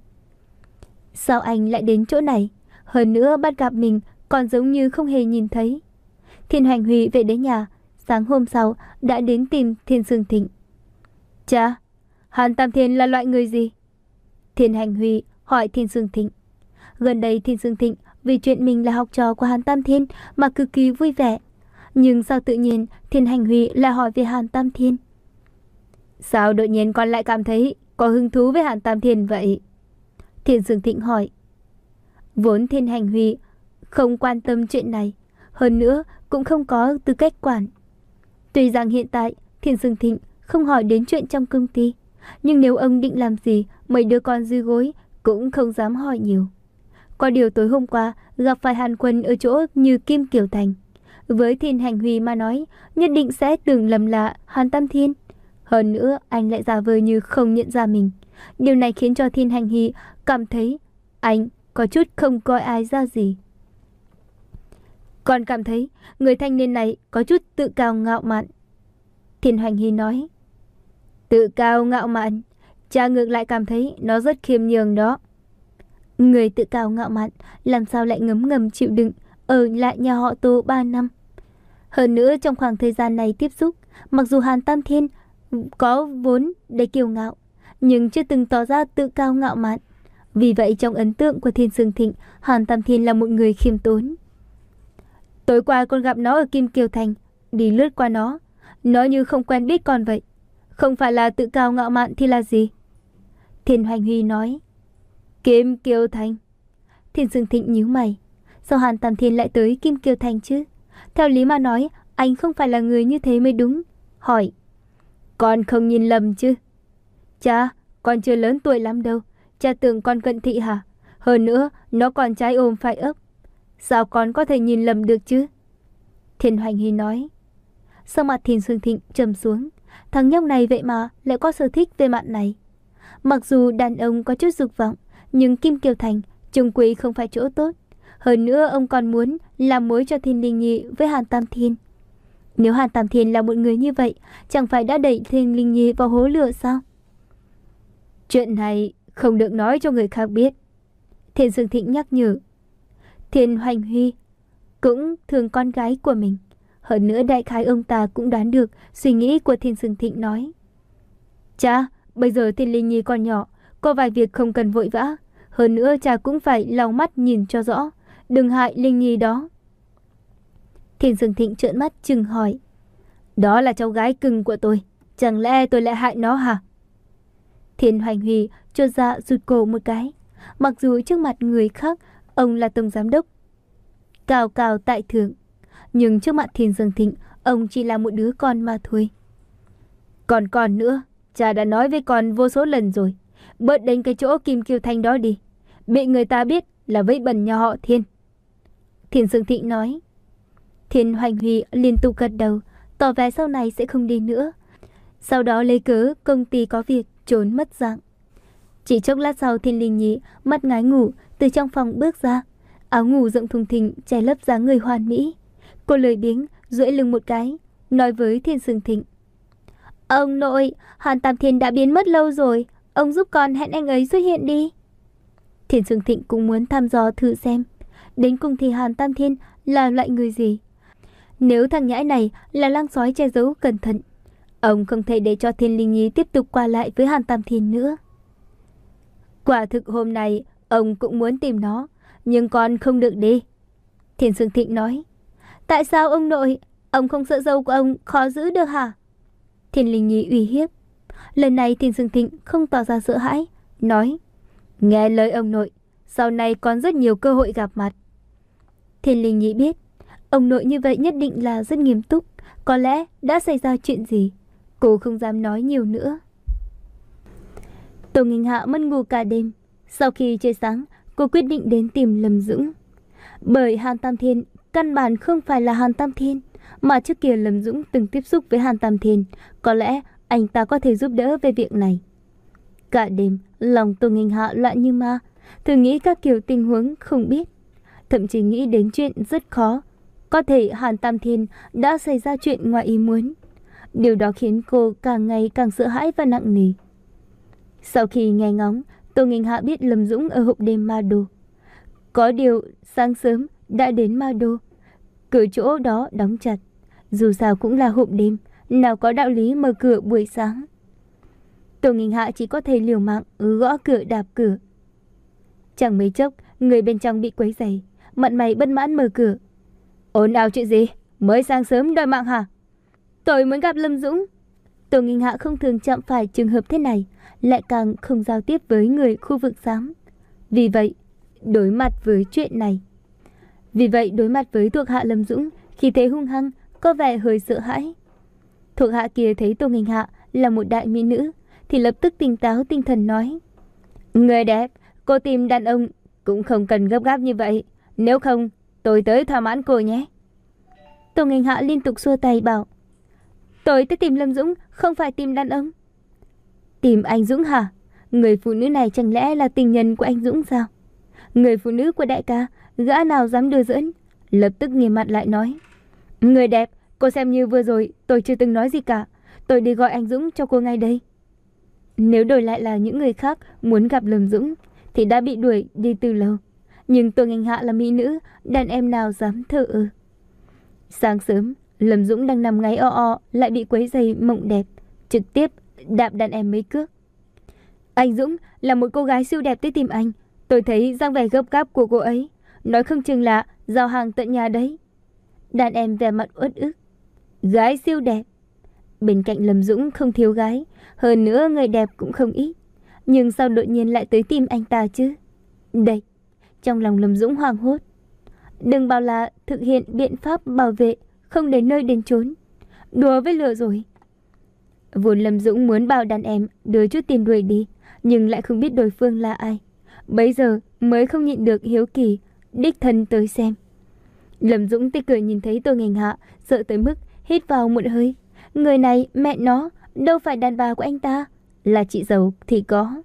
Sao anh lại đến chỗ này? Hơn nữa bắt gặp mình còn giống như không hề nhìn thấy. Thiên Hoành Huy về đến nhà, sáng hôm sau đã đến tìm Thiên Dương Thịnh. Cha, Hàn Tam Thiên là loại người gì? Thiên Hoành Huy hỏi Thiên Dương Thịnh. Gần đây Thiên Dương Thịnh vì chuyện mình là học trò của Hàn Tam Thiên mà cực kỳ vui vẻ. Nhưng sao tự nhiên Thiên Hoành Huy lại hỏi về Hàn Tam Thiên? Sao đột nhiên con lại cảm thấy có hứng thú với Hàn Tam Thiên vậy? Thiên Dương Thịnh hỏi. Vốn Thiên Hoành Huy không quan tâm chuyện này, hơn nữa cũng không có tư cách quản. Tuy rằng hiện tại Thiên Dương Thịnh không hỏi đến chuyện trong công ty, nhưng nếu ông định làm gì mấy đứa con dưới gối cũng không dám hỏi nhiều. Có điều tối hôm qua gặp phải Hàn Quân ở chỗ như Kim Kiều Thành, với Thiên Hoành Huy mà nói nhất định sẽ tưởng lầm là Hàn Tam Thiên. Hơn nữa anh lại giả vờ như không nhận ra mình. Điều này khiến cho Thiên Hoành Huy cảm thấy anh có chút không coi ai ra gì. Còn cảm thấy người thanh niên này có chút tự cao ngạo mạn. Thiên Hoành Huy nói. Tự cao ngạo mạn? Cha ngược lại cảm thấy nó rất khiêm nhường đó. Người tự cao ngạo mạn làm sao lại ngấm ngầm chịu đựng ở lại nhà họ Tô ba năm. Hơn nữa trong khoảng thời gian này tiếp xúc, mặc dù Hàn Tam Thiên có vốn để kiêu ngạo, nhưng chưa từng tỏ ra tự cao ngạo mạn. Vì vậy trong ấn tượng của Thiên Dương Thịnh, Hàn Tam Thiên là một người khiêm tốn. Tối qua con gặp nó ở Kim Kiều Thành, đi lướt qua nó, nó như không quen biết con vậy. Không phải là tự cao ngạo mạn thì là gì? Thiên Hoành Huy nói. Kim Kiều Thành? Thiên Dương Thịnh nhíu mày. Sao Hàn Tam Thiên lại tới Kim Kiều Thành chứ? Theo lý mà nói, anh không phải là người như thế mới đúng. Hỏi. Con không nhìn lầm chứ? Cha, con chưa lớn tuổi lắm đâu. Cha tưởng con cận thị hả? Hơn nữa, nó còn trái ôm phải ấp. Sao con có thể nhìn lầm được chứ? Thiên Hoành Huy nói. Sau mặt Thiên Dương Thịnh trầm xuống. Thằng nhóc này vậy mà lại có sở thích về mặt này. Mặc dù đàn ông có chút dục vọng, nhưng Kim Kiều Thành chung quy không phải chỗ tốt. Hơn nữa ông còn muốn làm mối cho Thiên Linh Nhi với Hàn Tam Thiên. Nếu Hàn Tam Thiên là một người như vậy, chẳng phải đã đẩy Thiên Linh Nhi vào hố lửa sao? Chuyện này không được nói cho người khác biết. Thiên Dương Thịnh nhắc nhở. Thiên Hoành Huy cũng thương con gái của mình. Hơn nữa đại khái ông ta cũng đoán được suy nghĩ của Thiên Dương Thịnh nói. Cha, bây giờ Thiên Linh Nhi còn nhỏ, có vài việc không cần vội vã. Hơn nữa cha cũng phải lau mắt nhìn cho rõ, đừng hại Linh Nhi đó. Thiên Dương Thịnh trợn mắt chừng hỏi. Đó là cháu gái cưng của tôi, chẳng lẽ tôi lại hại nó hả? Thiên Hoành Huy chột dạ rụt cổ một cái. Mặc dù trước mặt người khác ông là tổng giám đốc cao cao tại thượng, nhưng trước mặt Thiên Dương Thịnh ông chỉ là một đứa con mà thôi. Còn còn nữa, cha đã nói với con vô số lần rồi, bớt đến cái chỗ Kim Kiều Thanh đó đi, bị người ta biết là vẫy bẩn nhà họ Thiên. Thiên Dương Thịnh nói. Thiên Hoành Huy liên tục gật đầu, tỏ vẻ sau này sẽ không đi nữa. Sau đó lấy cớ công ty có việc trốn mất dạng. Chỉ chốc lát sau, Thiên Linh Nhi mắt ngái ngủ từ trong phòng bước ra, áo ngủ rộng thùng thình che lấp dáng người hoàn mỹ. Cô lười biếng duỗi lưng một cái, nói với Thiên Sương Thịnh: Ông nội, Hàn Tam Thiên đã biến mất lâu rồi, ông giúp con hẹn anh ấy xuất hiện đi. Thiên Sương Thịnh cũng muốn thăm dò thử xem đến cùng thì Hàn Tam Thiên là loại người gì. Nếu thằng nhãi này là lang sói che giấu cẩn thận, ông không thể để cho Thiên Linh Nhi tiếp tục qua lại với Hàn Tam Thiên nữa. Quả thực hôm nay ông cũng muốn tìm nó, nhưng con không được đi. Thiên Sương Thịnh nói: Tại sao ông nội? Ông không sợ dâu của ông khó giữ được hả? Thiên Linh Nhi uy hiếp. Lần này Thiên Sương Thịnh không tỏ ra sợ hãi, nói: Nghe lời ông nội, sau này còn rất nhiều cơ hội gặp mặt. Thiên Linh Nhi biết ông nội như vậy nhất định là rất nghiêm túc, có lẽ đã xảy ra chuyện gì. Cô không dám nói nhiều nữa. Tô Nghinh Hạ mất ngủ cả đêm. Sau khi trời sáng, cô quyết định đến tìm Lâm Dũng. Bởi Hàn Tam Thiên căn bản không phải là Hàn Tam Thiên, mà trước kia Lâm Dũng từng tiếp xúc với Hàn Tam Thiên, có lẽ anh ta có thể giúp đỡ về việc này. Cả đêm, lòng Tô Nghinh Hạ loạn như ma, thường nghĩ các kiểu tình huống không biết, thậm chí nghĩ đến chuyện rất khó. Có thể Hàn Tam Thiên đã xảy ra chuyện ngoài ý muốn. Điều đó khiến cô càng ngày càng sợ hãi và nặng nề. Sau khi nghe ngóng, Tô Nghinh Hạ biết Lâm Dũng ở hộp đêm Ma Đô. Có điều sáng sớm đã đến Ma Đô, cửa chỗ đó đóng chặt. Dù sao cũng là hộp đêm, nào có đạo lý mở cửa buổi sáng. Tô Nghinh Hạ chỉ có thể liều mạng gõ cửa đạp cửa. Chẳng mấy chốc, người bên trong bị quấy rầy, mặt mày bất mãn mở cửa. Ồn ào chuyện gì? Mới sáng sớm đòi mạng hả? Tôi muốn gặp Lâm Dũng. Tô Nghinh Hạ không thường chạm phải trường hợp thế này, lại càng không giao tiếp với người khu vực xám. Vì vậy, đối mặt với chuyện này. Vì vậy, đối mặt với thuộc hạ Lâm Dũng, khi thế hung hăng, có vẻ hơi sợ hãi. Thuộc hạ kia thấy Tô Nghinh Hạ là một đại mỹ nữ, thì lập tức tỉnh táo tinh thần nói: Người đẹp, cô tìm đàn ông cũng không cần gấp gáp như vậy. Nếu không, tôi tới thỏa mãn cô nhé. Tô Nghinh Hạ liên tục xua tay bảo: Tôi tới tìm Lâm Dũng, không phải tìm đàn ông. Tìm anh Dũng hả? Người phụ nữ này chẳng lẽ là tình nhân của anh Dũng sao? Người phụ nữ của đại ca, gã nào dám đưa dẫn? Lập tức nghiêm mặt lại nói: Người đẹp, cô xem như vừa rồi tôi chưa từng nói gì cả. Tôi đi gọi anh Dũng cho cô ngay đây. Nếu đổi lại là những người khác muốn gặp Lâm Dũng thì đã bị đuổi đi từ lâu. Nhưng Tô Nghinh Hạ là mỹ nữ, đàn em nào dám thờ ơ. Sáng sớm, Lâm Dũng đang nằm ngáy o o lại bị quấy giày mộng đẹp, trực tiếp đạp đàn em mấy cước. Anh Dũng là một cô gái siêu đẹp tới tìm anh. Tôi thấy dáng vẻ gấp gáp của cô ấy, nói không chừng là giao hàng tận nhà đấy. Đàn em vẻ mặt uất ức. Gái siêu đẹp. Bên cạnh Lâm Dũng không thiếu gái, hơn nữa người đẹp cũng không ít. Nhưng sao đột nhiên lại tới tìm anh ta chứ? Đây, trong lòng Lâm Dũng hoảng hốt. Đừng bảo là thực hiện biện pháp bảo vệ, không đến nơi đến chốn. Đùa với lửa rồi. Vốn Lâm Dũng muốn bảo đàn em đưa chút tiền đuổi đi, nhưng lại không biết đối phương là ai. Bấy giờ mới không nhịn được hiếu kỳ, đích thân tới xem. Lâm Dũng tươi cười nhìn thấy Tô Nghinh Hạ, sợ tới mức hít vào một hơi. Người này, mẹ nó, đâu phải đàn bà của anh ta, là chị dâu thì có.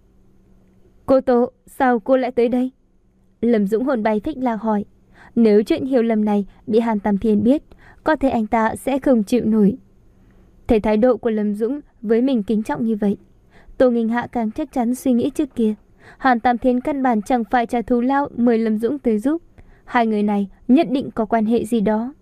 Cô Tô, sao cô lại tới đây? Lâm Dũng hồn bay phách lạc hỏi. Nếu chuyện hiểu lầm này bị Hàn Tam Thiên biết, có thể anh ta sẽ không chịu nổi. Thấy thái độ của Lâm Dũng với mình kính trọng như vậy, Tô Nghinh Hạ càng chắc chắn suy nghĩ trước kia. Hàn Tam Thiên căn bản chẳng phải trả thù lao mời Lâm Dũng tới giúp. Hai người này nhất định có quan hệ gì đó.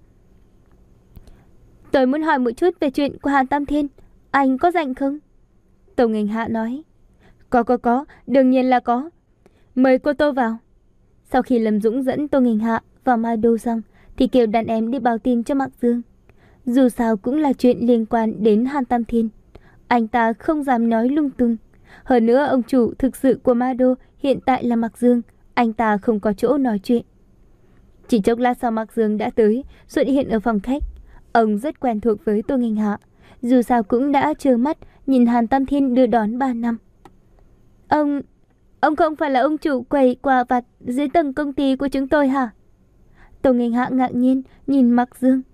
Tôi muốn hỏi một chút về chuyện của Hàn Tam Thiên. Anh có rảnh không? Tô Nghinh Hạ nói. Có có có, đương nhiên là có. Mời cô Tô vào. Sau khi Lâm Dũng dẫn Tô Nghinh Hạ vào Ma Đô xong, thì kêu đàn em đi báo tin cho Mạc Dương. Dù sao cũng là chuyện liên quan đến Hàn Tam Thiên, anh ta không dám nói lung tung. Hơn nữa ông chủ thực sự của Ma Đô hiện tại là Mạc Dương, anh ta không có chỗ nói chuyện. Chỉ chốc lát sau Mạc Dương đã tới, xuất hiện ở phòng khách. Ông rất quen thuộc với Tô Nghinh Hạ, dù sao cũng đã trơ mắt nhìn Hàn Tam Thiên đưa đón ba năm. Ông... Ông không phải là ông chủ quầy quà vặt dưới tầng công ty của chúng tôi hả? Tô Nghinh Hạ ngạc nhiên nhìn Mạc Dương.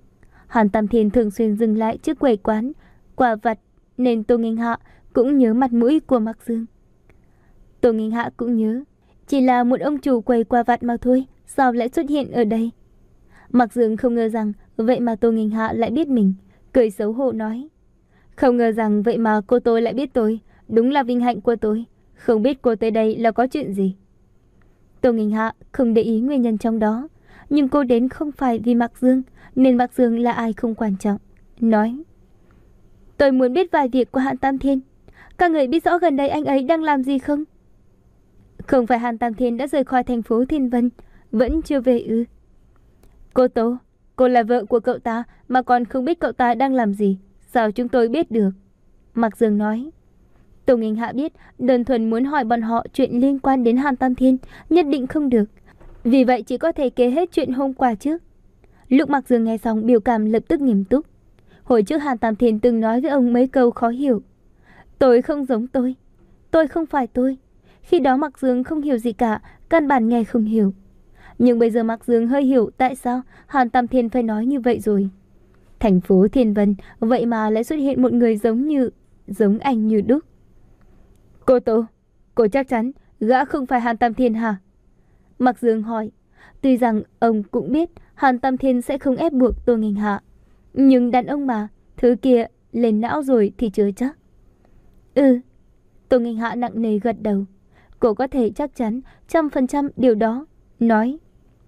Hàn Tam Thiên thường xuyên dừng lại trước quầy quán quả vặt, nên Tô Nghênh Hạ cũng nhớ mặt mũi của Mạc Dương. Tô Nghênh Hạ cũng nhớ, chỉ là một ông chủ quầy quả vặt mà thôi, sao lại xuất hiện ở đây? Mạc Dương không ngờ rằng vậy mà Tô Nghênh Hạ lại biết mình, cười xấu hổ nói: Không ngờ rằng vậy mà cô tôi lại biết tôi, đúng là vinh hạnh của tôi. Không biết cô tới đây là có chuyện gì? Tô Nghênh Hạ không để ý nguyên nhân trong đó, nhưng cô đến không phải vì Mạc Dương, nên Mạc Dương là ai không quan trọng. Nói: Tôi muốn biết vài việc của Hàn Tam Thiên. Các người biết rõ gần đây anh ấy đang làm gì không? Không phải Hàn Tam Thiên đã rời khỏi thành phố Thiên Vân, vẫn chưa về ư? Cô Tô, cô là vợ của cậu ta mà còn không biết cậu ta đang làm gì, sao chúng tôi biết được? Mạc Dương nói. Tô Nghênh Hạ biết đơn thuần muốn hỏi bọn họ chuyện liên quan đến Hàn Tam Thiên nhất định không được, vì vậy chỉ có thể kể hết chuyện hôm qua trước. Lúc Mạc Dương nghe xong, biểu cảm lập tức nghiêm túc. Hồi trước Hàn Tam Thiên từng nói với ông mấy câu khó hiểu. Tôi không giống tôi, tôi không phải tôi. Khi đó Mạc Dương không hiểu gì cả, căn bản nghe không hiểu. Nhưng bây giờ Mạc Dương hơi hiểu tại sao Hàn Tam Thiên phải nói như vậy rồi. Thành phố Thiên Vân, vậy mà lại xuất hiện một người giống như, giống anh như đúc. Cô Tô, cô chắc chắn gã không phải Hàn Tam Thiên hả? Mạc Dương hỏi. Tuy rằng ông cũng biết Hàn Tam Thiên sẽ không ép buộc Tô Nghênh Hạ, nhưng đàn ông mà, thứ kia lên não rồi thì chưa chắc. Ừ, Tô Nghênh Hạ nặng nề gật đầu. Cô có thể chắc chắn trăm phần trăm điều đó. Nói: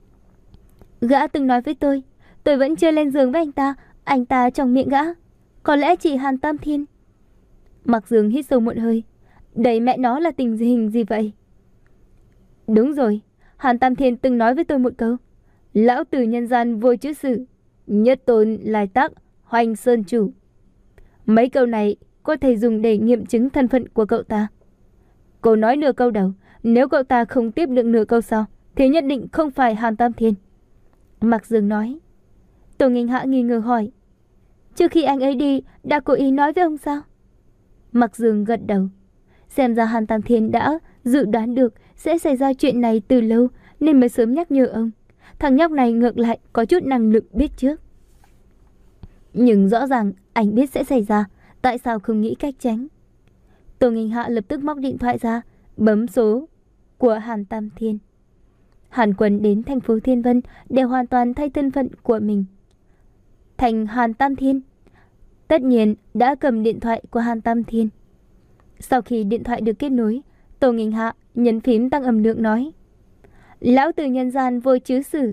Gã từng nói với tôi, tôi vẫn chưa lên giường với anh ta, anh ta trong miệng gã có lẽ chỉ Hàn Tam Thiên. Mạc Dương hít sâu một hơi. Đấy mẹ nó là tình hình gì vậy? Đúng rồi, Hàn Tam Thiên từng nói với tôi một câu: Lão tử nhân gian vô chữ sử, nhất tôn lai tác, hoành sơn chủ. Mấy câu này có thể dùng để nghiệm chứng thân phận của cậu ta. Cô nói nửa câu đầu, nếu cậu ta không tiếp được nửa câu sau thì nhất định không phải Hàn Tam Thiên. Mạc Dương nói. Tô Nghênh Hạ nghi ngờ hỏi: Trước khi anh ấy đi đã cố ý nói với ông sao? Mạc Dương gật đầu. Xem ra Hàn Tam Thiên đã dự đoán được sẽ xảy ra chuyện này từ lâu, nên mới sớm nhắc nhở ông. Thằng nhóc này ngược lại có chút năng lực biết trước. Nhưng rõ ràng anh biết sẽ xảy ra, tại sao không nghĩ cách tránh? Tô Nghênh Hạ lập tức móc điện thoại ra, bấm số của Hàn Tam Thiên. Hàn Quân đến thành phố Thiên Vân để hoàn toàn thay thân phận của mình thành Hàn Tam Thiên. Tất nhiên đã cầm điện thoại của Hàn Tam Thiên. Sau khi điện thoại được kết nối, Tô Nghênh Hạ nhấn phím tăng âm lượng nói: Lão tử nhân gian vô chữ sử.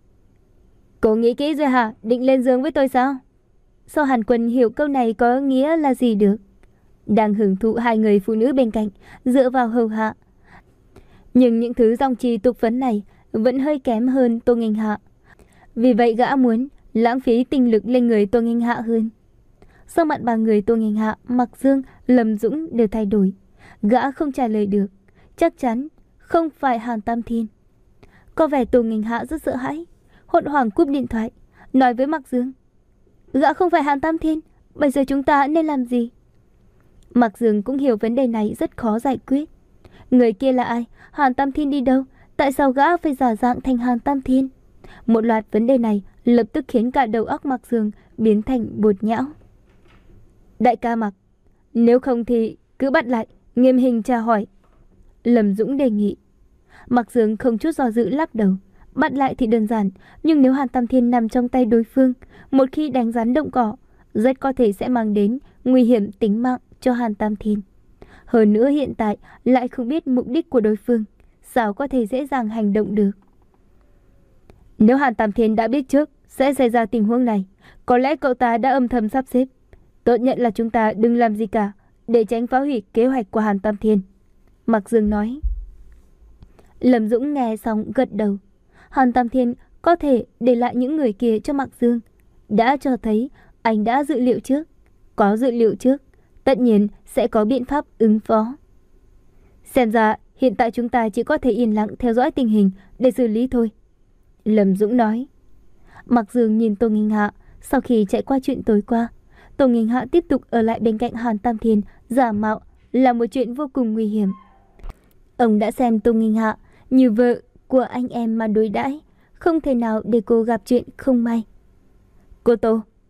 Cô nghĩ kỹ rồi hả? Định lên giường với tôi sao? Sao Hàn Quân hiểu câu này có nghĩa là gì được? Đang hưởng thụ hai người phụ nữ bên cạnh, dựa vào hầu hạ. Nhưng những thứ dòng trì tục vấn này vẫn hơi kém hơn Tô Nghênh Hạ. Vì vậy gã muốn lãng phí tinh lực lên người Tô Nghênh Hạ hơn. Sau mặt ba người Tô Nghênh Hạ, Mạc Dương, Lâm Dũng đều thay đổi. Gã không trả lời được. Chắc chắn không phải Hàn Tam Thiên. Có vẻ Tô Nghênh Hạ rất sợ hãi, hốt hoảng cúp điện thoại, nói với Mạc Dương: Gã không phải Hàn Tam Thiên, bây giờ chúng ta nên làm gì? Mạc Dương cũng hiểu vấn đề này rất khó giải quyết. Người kia là ai? Hàn Tam Thiên đi đâu? Tại sao gã phải giả dạng thành Hàn Tam Thiên? Một loạt vấn đề này lập tức khiến cả đầu óc Mạc Dương biến thành bột nhão. Đại ca Mạc, nếu không thì cứ bắt lại, nghiêm hình tra hỏi. Lâm Dũng đề nghị. Mạc Dương không chút do dự lắc đầu. Bắt lại thì đơn giản, nhưng nếu Hàn Tam Thiên nằm trong tay đối phương, một khi đánh rắn động cỏ, rất có thể sẽ mang đến nguy hiểm tính mạng cho Hàn Tam Thiên. Hơn nữa hiện tại lại không biết mục đích của đối phương, sao có thể dễ dàng hành động được. Nếu Hàn Tam Thiên đã biết trước sẽ xảy ra tình huống này, có lẽ cậu ta đã âm thầm sắp xếp. Tốt nhất là chúng ta đừng làm gì cả, để tránh phá hủy kế hoạch của Hàn Tam Thiên. Mạc Dương nói. Lâm Dũng nghe xong gật đầu. Hàn Tam Thiên có thể để lại những người kia cho Mạc Dương, đã cho thấy anh đã dự liệu trước. Có dự liệu trước, tất nhiên sẽ có biện pháp ứng phó. Xem ra hiện tại chúng ta chỉ có thể yên lặng theo dõi tình hình để xử lý thôi. Lâm Dũng nói. Mạc Dương nhìn Tô Nghênh Hạ. Sau khi chạy qua chuyện tối qua, Tô Nghênh Hạ tiếp tục ở lại bên cạnh Hàn Tam Thiên giả mạo là một chuyện vô cùng nguy hiểm. Ông đã xem Tô Nghênh Hạ như vợ của anh em mà đối đãi, không thể nào để cô gặp chuyện không may. Cô Tô,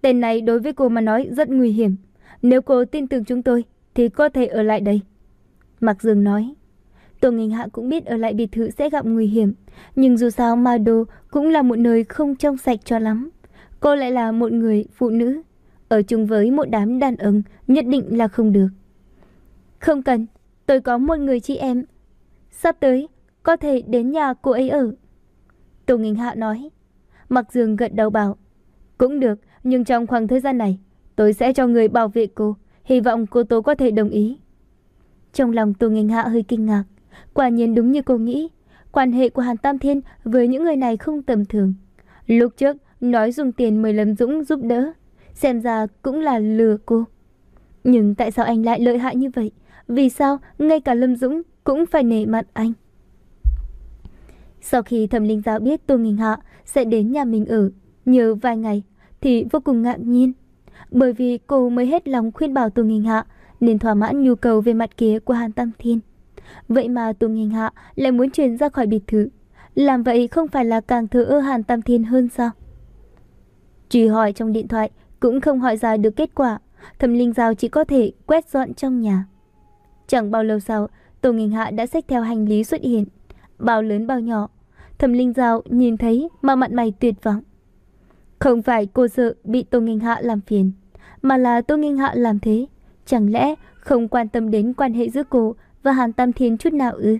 Tên này đối với cô mà nói rất nguy hiểm. Nếu cô tin tưởng chúng tôi thì có thể ở lại đây. Mạc Dương nói. Tô Nghênh Hạ cũng biết ở lại biệt thự sẽ gặp nguy hiểm, nhưng dù sao Ma Đô cũng là một nơi không trong sạch cho lắm. Cô lại là một người phụ nữ, ở chung với một đám đàn ông nhất định là không được. Không cần, tôi có một người chị em. Sắp tới, có thể đến nhà cô ấy ở. Tô Nghênh Hạ nói. Mạc Dương gật đầu bảo. Cũng được, nhưng trong khoảng thời gian này, tôi sẽ cho người bảo vệ cô. Hy vọng cô Tô có thể đồng ý. Trong lòng Tô Nghênh Hạ hơi kinh ngạc. Quả nhiên đúng như cô nghĩ, quan hệ của Hàn Tam Thiên với những người này không tầm thường. Lúc trước nói dùng tiền mời Lâm Dũng giúp đỡ, xem ra cũng là lừa cô. Nhưng tại sao anh lại lợi hại như vậy? Vì sao ngay cả Lâm Dũng cũng phải nể mặt anh? Sau khi Thẩm Linh Giao biết Tô Nghênh Hạ sẽ đến nhà mình ở nhờ vài ngày thì vô cùng ngạc nhiên, bởi vì cô mới hết lòng khuyên bảo Tô Nghênh Hạ nên thỏa mãn nhu cầu về mặt kia của Hàn Tam Thiên. Vậy mà Tô Nghênh Hạ lại muốn chuyển ra khỏi biệt thự. Làm vậy không phải là càng thờ ơ Hàn Tam Thiên hơn sao? Truy hỏi trong điện thoại cũng không hỏi ra được kết quả. Thẩm Linh Giao chỉ có thể quét dọn trong nhà. Chẳng bao lâu sau, Tô Nghênh Hạ đã xách theo hành lý xuất hiện, bao lớn bao nhỏ. Thẩm Linh Giao nhìn thấy mà mặt mày tuyệt vọng. Không phải cô sợ bị Tô Nghênh Hạ làm phiền, mà là Tô Nghênh Hạ làm thế chẳng lẽ không quan tâm đến quan hệ giữa cô và Hàn Tam Thiên chút nào ư?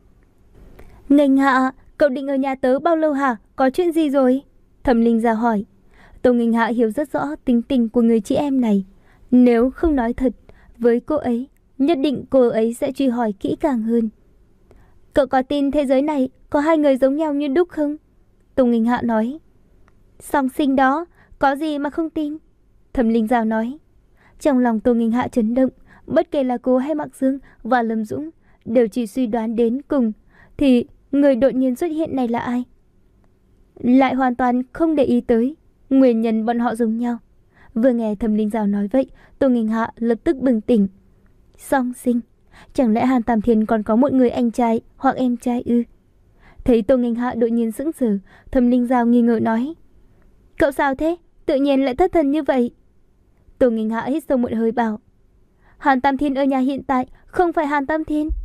Nghênh Hạ, cậu định ở nhà tớ bao lâu hả? Có chuyện gì rồi? Thẩm Linh Giao hỏi. Tô Nghênh Hạ hiểu rất rõ tính tình của người chị em này. Nếu không nói thật với cô ấy, nhất định cô ấy sẽ truy hỏi kỹ càng hơn. Cậu có tin thế giới này có hai người giống nhau như đúc không? Tô Nghênh Hạ nói. Song sinh đó, có gì mà không tin? Thẩm Linh Giao nói. Trong lòng Tô Nghênh Hạ chấn động. Bất kể là cô hay Mạc Dương và Lâm Dũng đều chỉ suy đoán đến cùng thì người đột nhiên xuất hiện này là ai. Lại hoàn toàn không để ý tới nguyên nhân bọn họ giống nhau. Vừa nghe Thẩm Linh Giao nói vậy, Tô Nghênh Hạ lập tức bừng tỉnh. Song sinh, chẳng lẽ Hàn Tam Thiên còn có một người anh trai hoặc em trai ư? Thấy Tô Nghênh Hạ đột nhiên sững sờ, Thẩm Linh Giao nghi ngờ nói. Cậu sao thế? Tự nhiên lại thất thần như vậy? Tô Nghênh Hạ hít sâu một hơi bảo. Hàn Tam Thiên ở nhà hiện tại không phải Hàn Tam Thiên.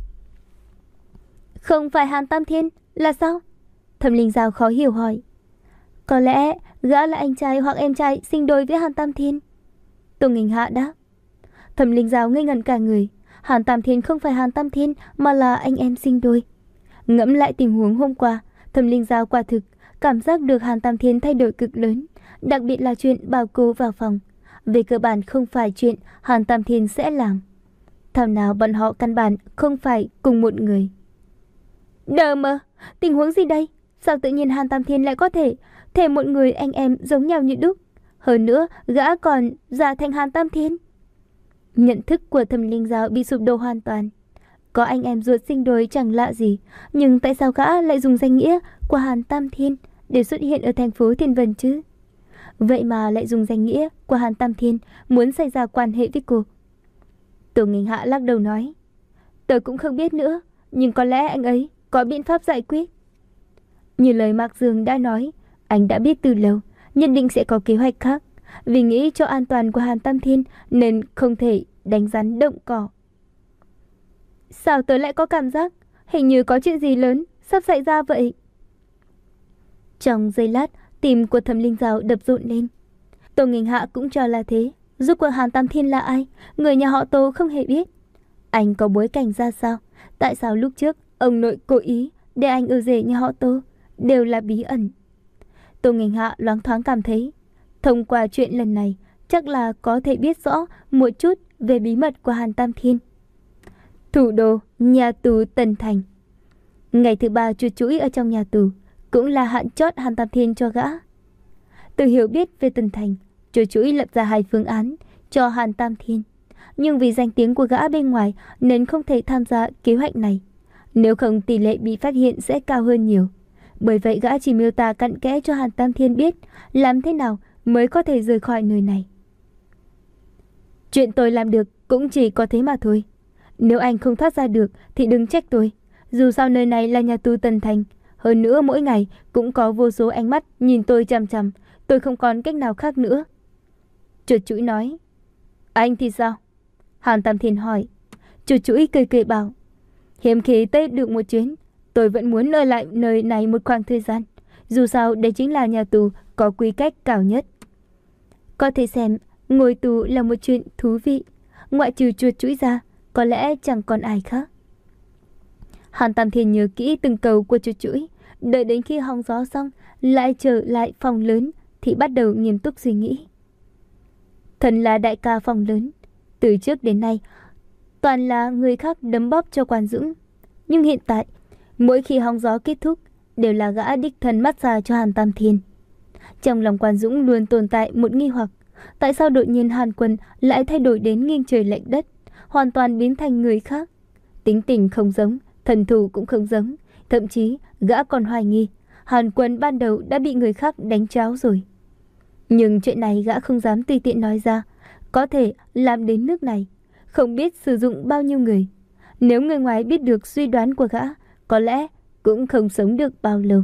Không phải Hàn Tam Thiên là sao? Thẩm Linh Giao khó hiểu hỏi. Có lẽ gã là anh trai hoặc em trai sinh đôi với Hàn Tam Thiên. Tô Nghênh Hạ đáp. Thẩm Linh Giao ngây ngẩn cả người. Hàn Tam Thiên không phải Hàn Tam Thiên mà là anh em sinh đôi. Ngẫm lại tình huống hôm qua, Thẩm Linh Giao quả thực cảm giác được Hàn Tam Thiên thay đổi cực lớn, đặc biệt là chuyện bảo cô vào phòng. Về cơ bản không phải chuyện Hàn Tam Thiên sẽ làm. Thảo nào bọn họ căn bản không phải cùng một người. Đờ mờ, tình huống gì đây? Sao tự nhiên Hàn Tam Thiên lại có thể thể một người anh em giống nhau như đúc? Hơn nữa, gã còn giả thành Hàn Tam Thiên. Nhận thức của Thẩm Linh Giao bị sụp đổ hoàn toàn. Có anh em ruột sinh đôi chẳng lạ gì, nhưng tại sao gã lại dùng danh nghĩa của Hàn Tam Thiên để xuất hiện ở thành phố Thiên Vân chứ? Vậy mà lại dùng danh nghĩa của Hàn Tam Thiên muốn xảy ra quan hệ với cô. Tô Nghênh Hạ lắc đầu nói. Tớ cũng không biết nữa, nhưng có lẽ anh ấy có biện pháp giải quyết. Như lời Mạc Dương đã nói, anh đã biết từ lâu, nhất định sẽ có kế hoạch khác. Vì nghĩ cho an toàn của Hàn Tam Thiên nên không thể đánh rắn động cỏ. Sao tớ lại có cảm giác hình như có chuyện gì lớn sắp xảy ra vậy? Trong giây lát, tim của Thẩm Linh Giao đập rộn lên. Tô Nghênh Hạ cũng cho là thế. Rốt cuộc Hàn Tam Thiên là ai? Người nhà họ Tô không hề biết. Anh có bối cảnh ra sao? Tại sao lúc trước ông nội cố ý để anh ở rể nhà họ Tô? Đều là bí ẩn. Tô Nghênh Hạ loáng thoáng cảm thấy thông qua chuyện lần này chắc là có thể biết rõ một chút về bí mật của Hàn Tam Thiên. Thủ đô, nhà tù Tần Thành. Ngày thứ ba chuột chuỗi ở trong nhà tù, cũng là hạn chót Hàn Tam Thiên cho gã. Từ hiểu biết về Tần Thành, chuột chuỗi lập ra hai phương án cho Hàn Tam Thiên. Nhưng vì danh tiếng của gã bên ngoài nên không thể tham gia kế hoạch này. Nếu không tỷ lệ bị phát hiện sẽ cao hơn nhiều. Bởi vậy gã chỉ miêu tả cặn kẽ cho Hàn Tam Thiên biết làm thế nào mới có thể rời khỏi nơi này. Chuyện tôi làm được cũng chỉ có thế mà thôi. Nếu anh không thoát ra được thì đừng trách tôi. Dù sao nơi này là nhà tù Tần Thành. Hơn nữa mỗi ngày cũng có vô số ánh mắt nhìn tôi chằm chằm. Tôi không còn cách nào khác nữa. Chuột Chũi nói. Anh thì sao? Hàn Tam Thiên hỏi. Chuột Chũi cười cười bảo. Hiếm khi tới được một chuyến, tôi vẫn muốn ở lại nơi này một khoảng thời gian. Dù sao đây chính là nhà tù có quy cách cao nhất. Có thể xem ngồi tù là một chuyện thú vị. Ngoại trừ Chuột Chũi ra, có lẽ chẳng còn ai khác. Hàn Tam Thiên nhớ kỹ từng câu của Chuột Chũi. Đợi đến khi hóng gió xong, lại trở lại phòng lớn thì bắt đầu nghiêm túc suy nghĩ. Thần là đại ca phòng lớn, từ trước đến nay toàn là người khác đấm bóp cho Quan Dũng. Nhưng hiện tại, mỗi khi hóng gió kết thúc, đều là gã đích thân massage cho Hàn Tam Thiên. Trong lòng Quan Dũng luôn tồn tại một nghi hoặc. Tại sao đột nhiên Hàn Quân lại thay đổi đến nghiêng trời lệch đất, hoàn toàn biến thành người khác? Tính tình không giống, thần thủ cũng không giống. Thậm chí gã còn hoài nghi Hàn Quân ban đầu đã bị người khác đánh tráo rồi. Nhưng chuyện này gã không dám tùy tiện nói ra. Có thể làm đến nước này, không biết sử dụng bao nhiêu người. Nếu người ngoài biết được suy đoán của gã, có lẽ cũng không sống được bao lâu.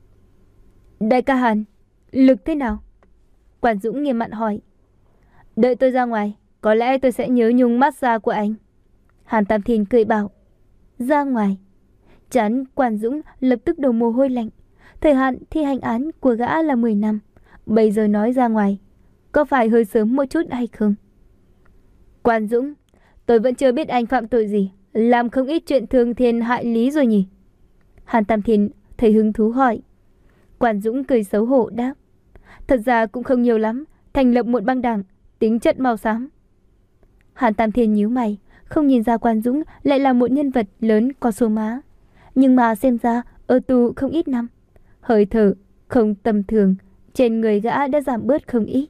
Đại ca Hàn, lực thế nào? Quan Dũng nghiêm mặt hỏi. Đợi tôi ra ngoài, có lẽ tôi sẽ nhớ nhung massage của anh. Hàn Tam Thiên cười bảo. Ra ngoài? Trán Quan Dũng lập tức đổ mồ hôi lạnh. Thời hạn thi hành án của gã là mười năm. Bây giờ nói ra ngoài, có phải hơi sớm một chút hay không? Quan Dũng, tôi vẫn chưa biết anh phạm tội gì, làm không ít chuyện thương thiên hại lý rồi nhỉ? Hàn Tam Thiên thấy hứng thú hỏi. Quan Dũng cười xấu hổ đáp. Thật ra cũng không nhiều lắm, thành lập một băng đảng, tính chất màu xám. Hàn Tam Thiên nhíu mày, không nhìn ra Quan Dũng lại là một nhân vật lớn có số má. Nhưng mà xem ra ở tù không ít năm, hơi thở không tầm thường trên người gã đã giảm bớt không ít.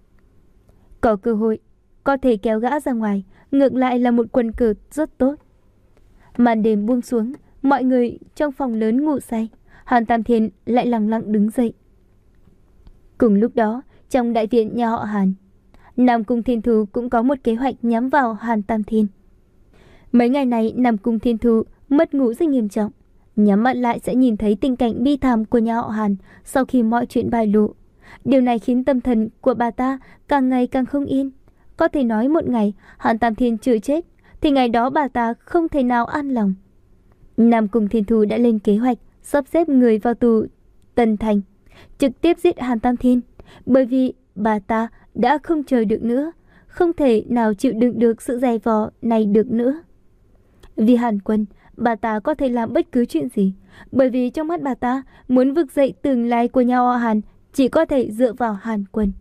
Có cơ hội có thể kéo gã ra ngoài, ngược lại là một quân cờ rất tốt. Màn đêm buông xuống, mọi người trong phòng lớn ngủ say. Hàn Tam Thiên lại lặng lặng đứng dậy. Cùng lúc đó, trong đại viện nhà họ Hàn, Nam Cung Thiên Thu cũng có một kế hoạch nhắm vào Hàn Tam Thiên. Mấy ngày này Nam Cung Thiên Thu mất ngủ rất nghiêm trọng. Nhắm mắt lại sẽ nhìn thấy tình cảnh bi thảm của nhà họ Hàn sau khi mọi chuyện bại lộ. Điều này khiến tâm thần của bà ta càng ngày càng không yên. Có thể nói một ngày Hàn Tam Thiên chưa chết, thì ngày đó bà ta không thể nào an lòng. Nam Cung Thiên Thu đã lên kế hoạch sắp xếp người vào tù Tân Thành, trực tiếp giết Hàn Tam Thiên. Bởi vì bà ta đã không chờ được nữa, không thể nào chịu đựng được sự dày vò này được nữa. Vì Hàn Quân, bà ta có thể làm bất cứ chuyện gì. Bởi vì trong mắt bà ta, muốn vực dậy tương lai của nhà họ Hàn chỉ có thể dựa vào Hàn Quân.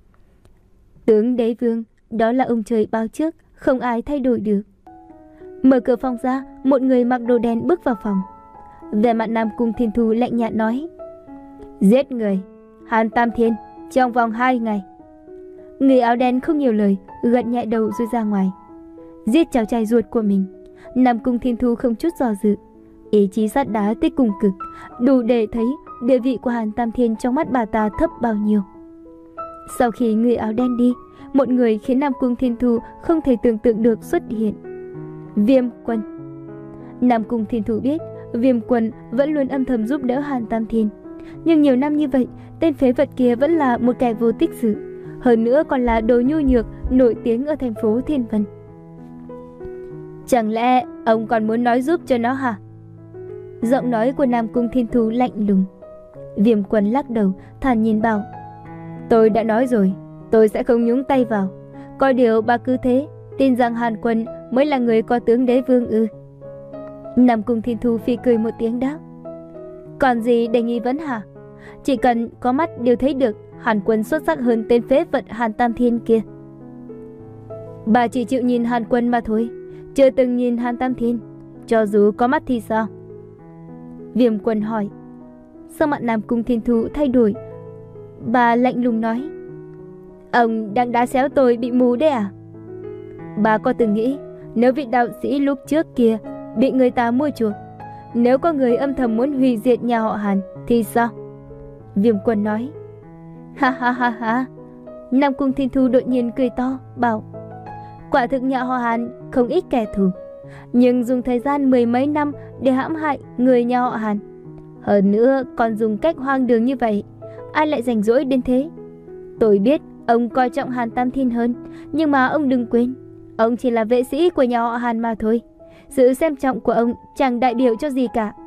Tướng đế vương, đó là ông trời báo trước, không ai thay đổi được. Mở cửa phòng ra, một người mặc đồ đen bước vào phòng. Vẻ mặt Nam Cung Thiên Thu lạnh nhạt nói. Giết người, Hàn Tam Thiên, trong vòng hai ngày. Người áo đen không nhiều lời, gật nhẹ đầu rồi ra ngoài. Giết cháu trai ruột của mình. Nam Cung Thiên Thu không chút do dự, ý chí sắt đá tới cùng cực, đủ để thấy địa vị của Hàn Tam Thiên trong mắt bà ta thấp bao nhiêu. Sau khi người áo đen đi, một người khiến Nam Cung Thiên Thu không thể tưởng tượng được xuất hiện. Viêm Quân. Nam Cung Thiên Thu biết Viêm Quân vẫn luôn âm thầm giúp đỡ Hàn Tam Thiên, nhưng nhiều năm như vậy, tên phế vật kia vẫn là một kẻ vô tích sự, hơn nữa còn là đồ nhu nhược nổi tiếng ở thành phố Thiên Vân. Chẳng lẽ ông còn muốn nói giúp cho nó hả? Giọng nói của Nam Cung Thiên Thu lạnh lùng. Viêm Quân lắc đầu, thản nhiên bảo. Tôi đã nói rồi, tôi sẽ không nhúng tay vào. Có điều bà cứ thế, tin rằng Hàn Quân mới là người có tướng đế vương ư? Nam Cung Thiên Thu phì cười một tiếng đáp. Còn gì để nghi vấn hả? Chỉ cần có mắt đều thấy được Hàn Quân xuất sắc hơn tên phế vật Hàn Tam Thiên kia. Bà chỉ chịu nhìn Hàn Quân mà thôi, chưa từng nhìn Hàn Tam Thiên. Cho dù có mắt thì sao? Viêm Quân hỏi. Sao mặt Nam Cung Thiên Thu thay đổi? Bà lạnh lùng nói. Ông đang đá xéo tôi bị mù đấy à? Bà có từng nghĩ nếu vị đạo sĩ lúc trước kia bị người ta mua chuộc, nếu có người âm thầm muốn hủy diệt nhà họ Hàn thì sao? Viêm Quân nói. Ha ha ha ha. Nam Cung Thiên Thu đột nhiên cười to, bảo. Quả thực nhà họ Hàn không ít kẻ thù, nhưng dùng thời gian mười mấy năm để hãm hại người nhà họ Hàn. Hơn nữa còn dùng cách hoang đường như vậy, ai lại rảnh rỗi đến thế? Tôi biết Ông coi trọng Hàn Tam Thiên hơn, nhưng mà ông đừng quên, ông chỉ là vệ sĩ của nhà họ Hàn mà thôi. Sự xem trọng của ông chẳng đại biểu cho gì cả.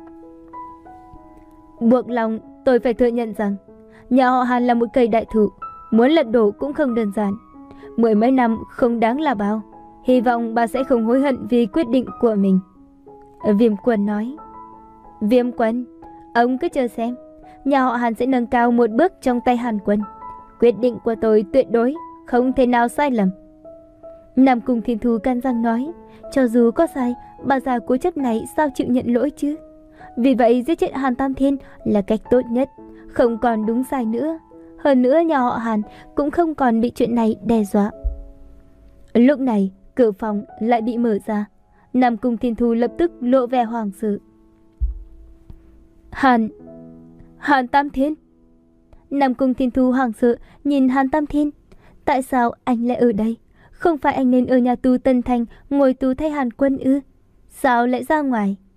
Buộc lòng tôi phải thừa nhận rằng nhà họ Hàn là một cây đại thụ, muốn lật đổ cũng không đơn giản. Mười mấy năm không đáng là bao. Hy vọng bà sẽ không hối hận vì quyết định của mình. Viêm Quân nói. Viêm Quân, ông cứ chờ xem, nhà họ Hàn sẽ nâng cao một bước trong tay Hàn Quân. Quyết định của tôi tuyệt đối không thể nào sai lầm. Nam Cung Thiên Thu can răng nói. Cho dù có sai, bà già cố chấp này sao chịu nhận lỗi chứ? Vì vậy giết chết Hàn Tam Thiên là cách tốt nhất, không còn đúng sai nữa. Hơn nữa nhà họ Hàn cũng không còn bị chuyện này đe dọa. Lúc này cửa phòng lại bị mở ra. Nam Cung Thiên Thu lập tức lộ vẻ hoảng sợ. Hàn Hàn Tam Thiên. Nam Cung Thiên Thu hoảng sợ nhìn Hàn Tam Thiên. Tại sao anh lại ở đây? Không phải anh nên ở nhà tù Tân Thành ngồi tù thay Hàn Quân ư? Sao lại ra ngoài?